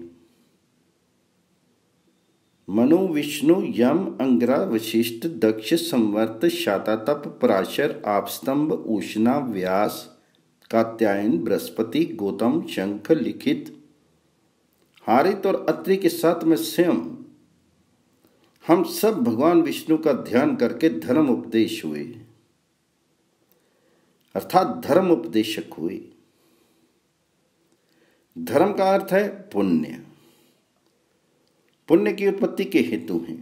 मनु, विष्णु, यम, अंगिरा, वशिष्ठ, दक्ष, संवर्त, शातातप, पराशर, आपस्तंभ, उष्णा, व्यास, कात्यायन, बृहस्पति, गौतम, शंख, लिखित, हारित और अत्रि के साथ में स्वयं हम सब भगवान विष्णु का ध्यान करके धर्म उपदेश हुए, अर्थात धर्म उपदेशक हुए। धर्म का अर्थ है पुण्य। पुण्य की उत्पत्ति के हेतु हैं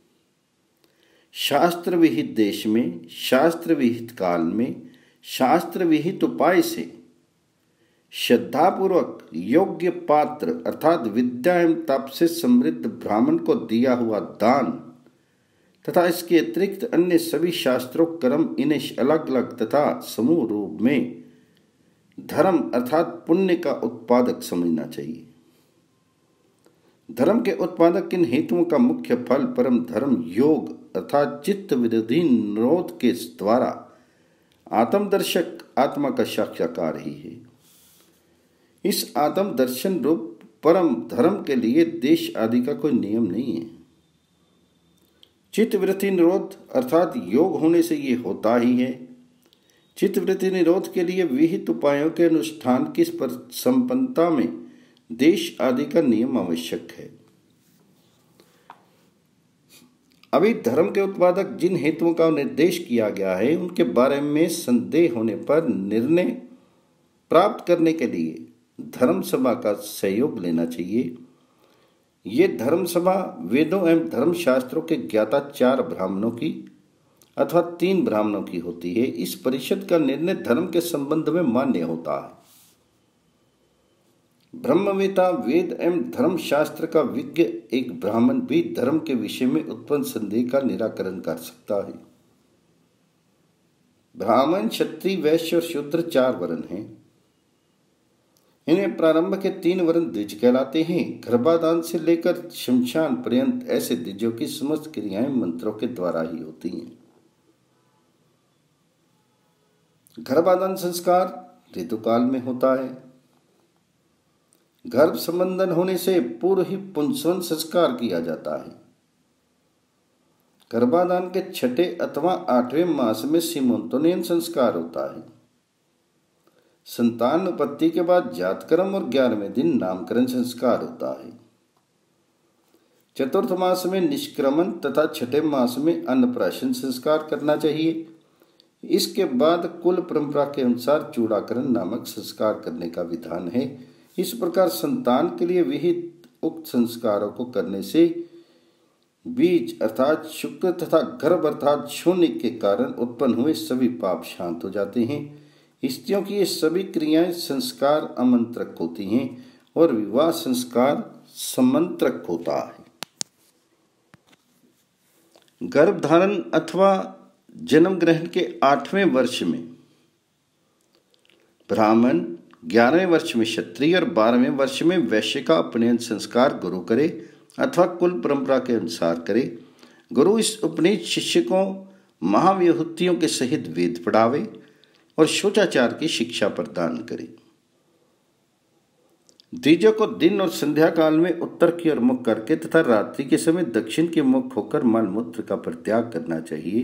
शास्त्र विहित देश में, शास्त्र विहित काल में, शास्त्र विहित उपाय से श्रद्धापूर्वक योग्य पात्र अर्थात विद्या एवं तप से समृद्ध ब्राह्मण को दिया हुआ दान तथा इसके अतिरिक्त अन्य सभी शास्त्रों कर्म, इन्हें अलग अलग तथा समूह रूप में धर्म अर्थात पुण्य का उत्पादक समझना चाहिए। धर्म के उत्पादक इन हेतुओं का मुख्य फल परम धर्म योग अर्थात चित्त विरोधी निरोध के द्वारा आत्मदर्शक आत्मा का साक्षात्कार ही है। इस आत्म दर्शन रूप परम धर्म के लिए देश आदि का कोई नियम नहीं है। चित्त वृत्ति निरोध अर्थात योग होने से ये होता ही है। चित्त वृत्ति निरोध के लिए विहित उपायों के अनुष्ठान की संपन्नता में देश आदि का नियम आवश्यक है। अभी धर्म के उत्पादक जिन हेतुओं का निर्देश किया गया है उनके बारे में संदेह होने पर निर्णय प्राप्त करने के लिए धर्म सभा का सहयोग लेना चाहिए। ये धर्म सभा वेदों एवं धर्म शास्त्रों के ज्ञाता 4 ब्राह्मणों की अथवा 3 ब्राह्मणों की होती है। इस परिषद का निर्णय धर्म के संबंध में मान्य होता है। ब्रह्मवेता वेद एवं धर्म शास्त्र का विज्ञ एक ब्राह्मण भी धर्म के विषय में उत्पन्न संदेह का निराकरण कर सकता है। ब्राह्मण, क्षत्रिय, वैश्य और शूद्र 4 वर्ण हैं। इन्हें प्रारंभ के 3 वर्ण द्विज कहलाते हैं। गर्भाधान से लेकर शमशान पर्यंत ऐसे द्विजों की समस्त क्रियाएं मंत्रों के द्वारा ही होती हैं। गर्भाधान संस्कार ऋतुकाल में होता है। गर्भ संबंधन होने से पूर्व ही पुंसवन संस्कार किया जाता है। गर्भाधान के 6ठे अथवा 8वें मास में सीमंतोनयन संस्कार होता है। संतान उत्पत्ति के बाद जातकर्म और 11वें दिन नामकरण संस्कार होता है। चतुर्थ मास में निष्क्रमण तथा 6ठे मास में अन्नप्राशन संस्कार करना चाहिए। इसके बाद कुल परंपरा के अनुसार चूड़ाकरण नामक संस्कार करने का विधान है। इस प्रकार संतान के लिए विहित उक्त संस्कारों को करने से बीज अर्थात शुक्र तथा गर्भ अर्थात शून्य के कारण उत्पन्न हुए सभी पाप शांत हो जाते हैं। स्त्रियों की ये सभी क्रियाएं संस्कार आमंत्रक होती हैं और विवाह संस्कार समंत्रक होता है। गर्भधारण अथवा जन्म ग्रहण के 8वें वर्ष में ब्राह्मण, 11वें वर्ष में क्षत्रिय और 12वें वर्ष में वैश्य का उपनयन संस्कार गुरु करे अथवा कुल परंपरा के अनुसार करे। गुरु इस उपनीत शिष्य को महाविभूतियों के सहित वेद पढ़ावे और शोचाचार की शिक्षा प्रदान करे। द्विजों को दिन और संध्या काल में उत्तर की ओर मुख करके तथा रात्रि के समय दक्षिण के मुख होकर मलमूत्र का परित्याग करना चाहिए।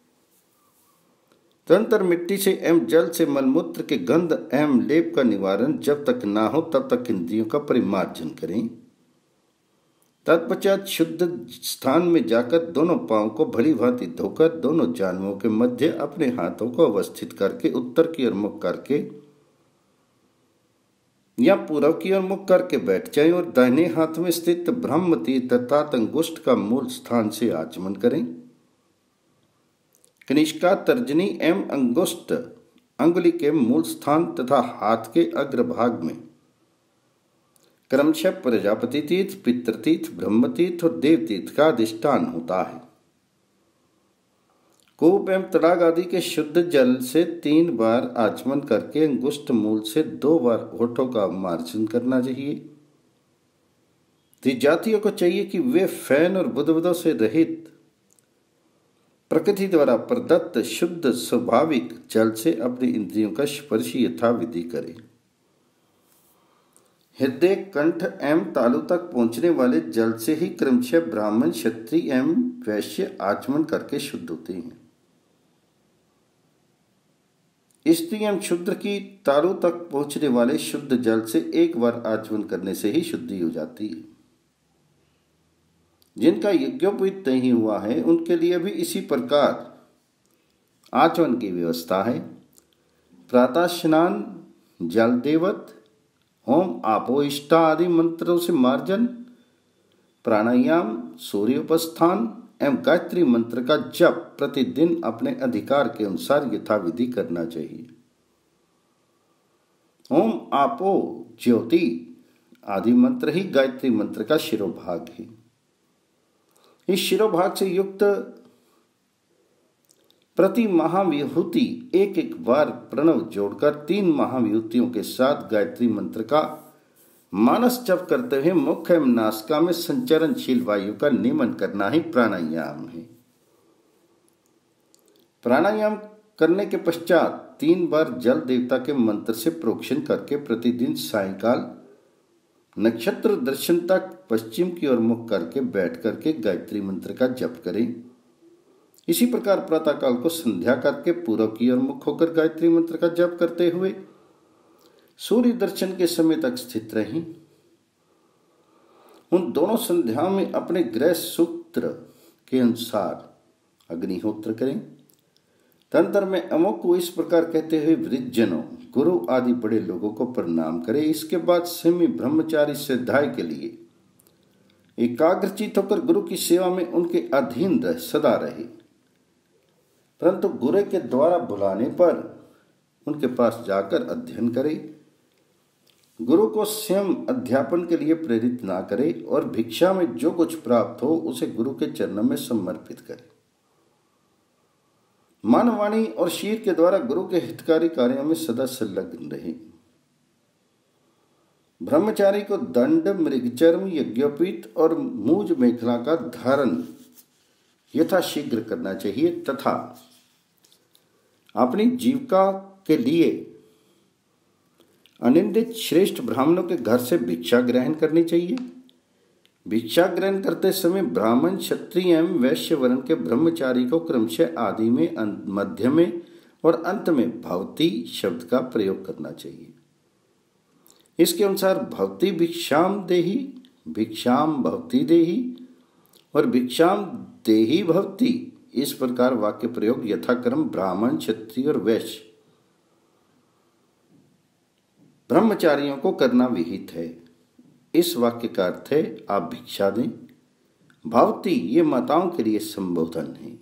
तदनंतर मिट्टी से एवं जल से मलमूत्र के गंध एवं लेप का निवारण जब तक ना हो तब तक इंद्रियों का परिमार्जन करें। तत्पश्चात शुद्ध स्थान में जाकर दोनों पांव को भली भांति धोकर दोनों जानुओं के मध्य अपने हाथों को अवस्थित करके उत्तर की ओर मुख करके या पूर्व की ओर मुख करके बैठ जाएं और दाहिने हाथ में स्थित ब्रह्म तीर्थ अर्थात अंगुष्ठ का मूल स्थान से आचमन करें। कनिष्का, तर्जनी एवं अंगुष्ठ अंगुली के मूल स्थान तथा हाथ के अग्रभाग में क्रमशः प्रजापति तीर्थ, पितृतीर्थ, ब्रह्म तीर्थ और देव तीर्थ का अधिष्ठान होता है। कूप एवं तड़ाग आदि के शुद्ध जल से 3 बार आचमन करके अंगुष्ठ मूल से 2 बार होठों का मार्जन करना चाहिए। त्रिजातियों को चाहिए कि वे फैन और बुदबुदों से रहित प्रकृति द्वारा प्रदत्त शुद्ध स्वाभाविक जल से अपनी इंद्रियों का स्पर्श यथाविधि करें। हृदय, कंठ एवं तालु तक पहुंचने वाले जल से ही क्रमशः ब्राह्मण, क्षत्रिय एवं वैश्य आचमन करके शुद्ध होते हैं। स्त्री एवं शूद्र की तालु तक पहुंचने वाले शुद्ध जल से 1 बार आचमन करने से ही शुद्धि हो जाती है। जिनका यज्ञोपवीत नहीं हुआ है उनके लिए भी इसी प्रकार आचमन की व्यवस्था है। प्रातः स्नान, जल देवत, होम आपो इष्टा आदि मंत्रों से मार्जन, प्राणायाम, सूर्योपस्थान एवं गायत्री मंत्र का जप प्रतिदिन अपने अधिकार के अनुसार यथाविधि करना चाहिए। ओम आपो ज्योति आदि मंत्र ही गायत्री मंत्र का शिरोभाग है। इस शिरोभाग से युक्त प्रति महाविभूति 1 बार प्रणव जोड़कर 3 महाविभूतियों के साथ गायत्री मंत्र का मानस जप करते हुए मुख एवं नासिका में संचरणशील वायु का नियमन करना ही प्राणायाम है। प्राणायाम करने के पश्चात 3 बार जल देवता के मंत्र से प्रोक्षण करके प्रतिदिन सायंकाल नक्षत्र दर्शन तक पश्चिम की ओर मुख करके बैठ करके गायत्री मंत्र का जप करें। इसी प्रकार प्रातःकाल को संध्या करके पूर्व की ओर मुख होकर गायत्री मंत्र का जप करते हुए सूर्य दर्शन के समय तक स्थित रहें। उन दोनों संध्याओं में अपने गृह सूत्र के अनुसार अग्निहोत्र करें। तंत्र में अमुक को इस प्रकार कहते हुए वृद्धजनों, गुरु आदि बड़े लोगों को प्रणाम करें। इसके बाद सेमी ब्रह्मचारी श्रद्धाएं के लिए एकाग्रचित होकर गुरु की सेवा में उनके अधीन सदा रहे, परंतु गुरु के द्वारा बुलाने पर उनके पास जाकर अध्ययन करे। गुरु को स्वयं अध्यापन के लिए प्रेरित ना करे और भिक्षा में जो कुछ प्राप्त हो उसे गुरु के चरणों में समर्पित करे। मन, वाणी और शीर के द्वारा गुरु के हितकारी कार्यों में सदा संलग्न रहे। ब्रह्मचारी को दंड, मृगचर्म, यज्ञोपवीत और मूज मेखला का धारण यथाशीघ्र करना चाहिए तथा अपनी जीविका के लिए अनिंदित श्रेष्ठ ब्राह्मणों के घर से भिक्षा ग्रहण करनी चाहिए। भिक्षा ग्रहण करते समय ब्राह्मण, क्षत्रिय एवं वैश्य वर्ण के ब्रह्मचारी को क्रमशः आदि में, मध्य में और अंत में भवती शब्द का प्रयोग करना चाहिए। इसके अनुसार भवती भिक्षाम देहि, भिक्षाम भवती देहि और भिक्षाम देहि भवती, इस प्रकार वाक्य प्रयोग यथाक्रम ब्राह्मण, क्षत्रिय और वैश्य ब्रह्मचारियों को करना विहित है। इस वाक्य का अर्थ है आप भिक्षा दें। भवती ये माताओं के लिए संबोधन है।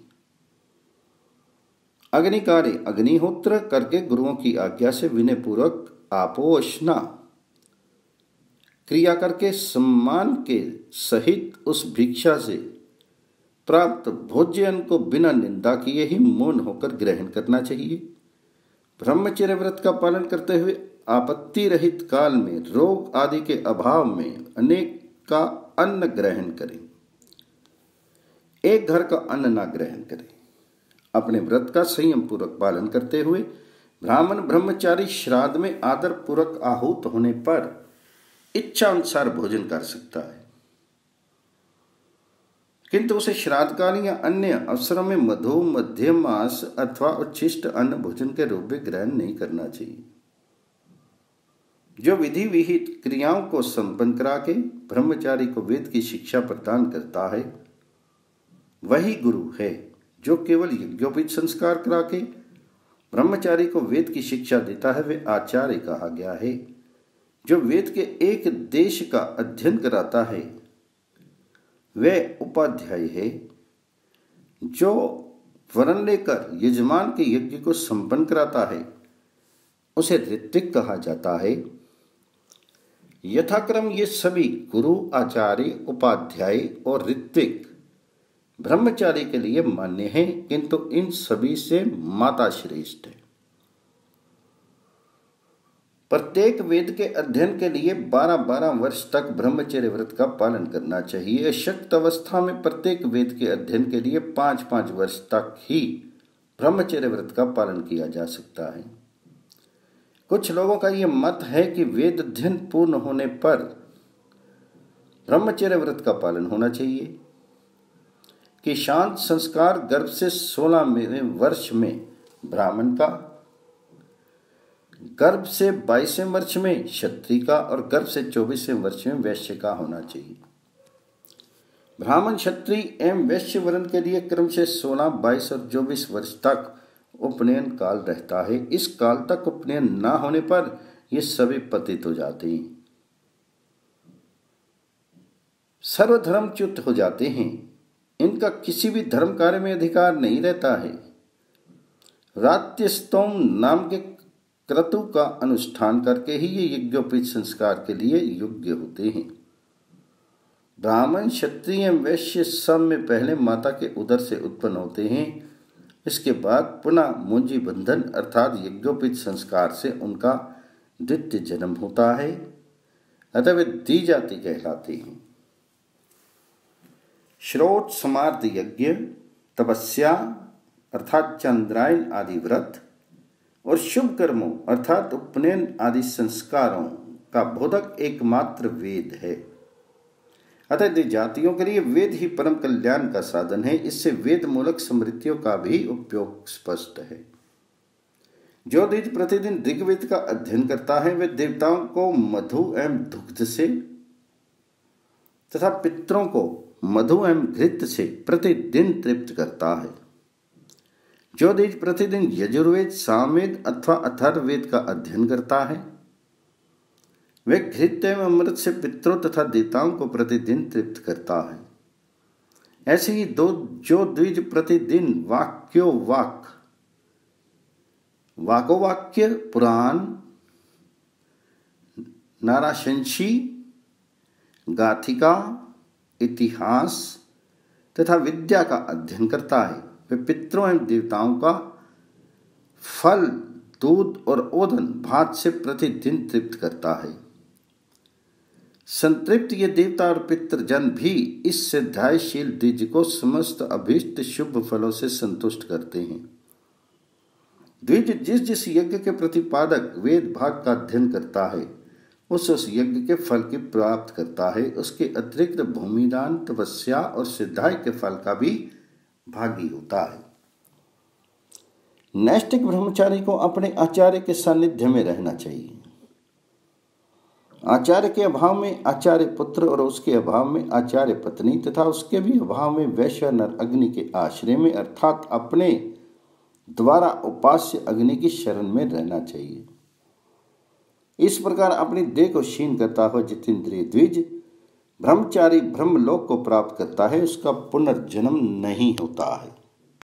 अग्नि कार्य अग्निहोत्र करके गुरुओं की आज्ञा से विनय पूर्वक आपोषणा क्रिया करके सम्मान के सहित उस भिक्षा से प्राप्त भोज्य को बिना निंदा किए ही मौन होकर ग्रहण करना चाहिए। ब्रह्मचर्य व्रत का पालन करते हुए आपत्ति रहित काल में रोग आदि के अभाव में अनेक का अन्न ग्रहण करें। एक घर का अन्न ना ग्रहण करें। अपने व्रत का संयम पूर्वक पालन करते हुए ब्राह्मण ब्रह्मचारी श्राद्ध में आदर पूर्वक आहूत होने पर इच्छा अनुसार भोजन कर सकता है, किंतु उसे श्राद्ध काल या अन्य अवसरों में मधु, मध्य मास अथवा उच्छिष्ट अन्न भोजन के रूप में ग्रहण नहीं करना चाहिए। जो विधि विहित क्रियाओं को संपन्न करा के ब्रह्मचारी को वेद की शिक्षा प्रदान करता है वही गुरु है। जो केवल यज्ञोपवीत संस्कार करा के ब्रह्मचारी को वेद की शिक्षा देता है वे आचार्य कहा गया है। जो वेद के एक देश का अध्ययन कराता है वह उपाध्याय है। जो वरण लेकर यजमान के यज्ञ को संपन्न कराता है उसे ऋत्विक कहा जाता है। यथाक्रम ये सभी गुरु, आचार्य, उपाध्याय और ऋत्विक ब्रह्मचारी के लिए मान्य है, किंतु इन सभी से माता श्रेष्ठ है। प्रत्येक वेद के अध्ययन के लिए 12-12 वर्ष तक ब्रह्मचर्य व्रत का पालन करना चाहिए। शक्त अवस्था में प्रत्येक वेद के अध्ययन के लिए 5-5 वर्ष तक ही ब्रह्मचर्य व्रत का पालन किया जा सकता है। कुछ लोगों का यह मत है कि वेद अध्ययन पूर्ण होने पर ब्रह्मचर्य व्रत का पालन होना चाहिए, कि शांत संस्कार गर्भ से 16वें वर्ष में ब्राह्मण का, गर्भ से 22वें वर्ष में क्षत्रिय का और गर्भ से 24वें वर्ष में वैश्य का होना चाहिए। ब्राह्मण, क्षत्रिय एवं वैश्य वर्ण के लिए क्रम से 16, 22 और 24 वर्ष तक उपनयन काल रहता है। इस काल तक उपनयन न होने पर ये सभी पतित हो जाते हैं, सर्वधर्मच्युत हो जाते हैं। इनका किसी भी धर्म कार्य में अधिकार नहीं रहता है। रात्यस्तोम नाम के क्रतु का अनुष्ठान करके ही ये यज्ञोपवीत संस्कार के लिए योग्य होते हैं। ब्राह्मण, क्षत्रिय एवं वैश्य सब में पहले माता के उदर से उत्पन्न होते हैं। इसके बाद पुनः मुंजी बंधन अर्थात यज्ञोपवीत संस्कार से उनका द्वितीय जन्म होता है, अतः वे द्विजाति कहलाते हैं। श्रोत समार्थ यज्ञ, तपस्या अर्थात चंद्रायन आदि व्रत और शुभ कर्मों अर्थात उपनयन आदि संस्कारों का बोधक एकमात्र वेद है। अतः द्विजातियों के लिए वेद ही परम कल्याण का साधन है। इससे वेद मूलक स्मृतियों का भी उपयोग स्पष्ट है। जो द्विज प्रतिदिन ऋग्वेद का अध्ययन करता है, वे देवताओं को मधु एवं दुग्ध से तथा पितरों को मधु एवं घृत से प्रतिदिन तृप्त करता है। जो द्विज प्रतिदिन यजुर्वेद, सामवेद अथवा अथर्ववेद का अध्ययन करता है, वे घृत एवं अमृत से पितरों तथा देवताओं को प्रतिदिन तृप्त करता है। ऐसे ही जो द्विज प्रतिदिन वाक्य पुराण, नाराशंसी, गाथिका, इतिहास तथा विद्या का अध्ययन करता है, वे पितरों एवं देवताओं का फल, दूध और ओदन भात से प्रतिदिन तृप्त करता है। संतृप्त ये देवता और पितृजन भी इस सिद्धायशील द्विज को समस्त अभीष्ट शुभ फलों से संतुष्ट करते हैं। द्विज जिस यज्ञ के प्रतिपादक वेद भाग का अध्ययन करता है, उस यज्ञ के फल की प्राप्त करता है। उसके अतिरिक्त भूमिदान, तपस्या और सिद्धाय के फल का भी भागी होता है। नैष्ठिक ब्रह्मचारी को अपने आचार्य के सानिध्य में रहना चाहिए। आचार्य के अभाव में आचार्य पुत्र और उसके अभाव में आचार्य पत्नी तथा उसके भी अभाव में वैश्य नर अग्नि के आश्रय में अर्थात अपने द्वारा उपास्य अग्नि की शरण में रहना चाहिए। इस प्रकार अपनी देह को क्षीण करता हुआ जितेंद्रिय द्विज ब्रह्मचारी ब्रह्मलोक को प्राप्त करता है, उसका पुनर्जन्म नहीं होता है।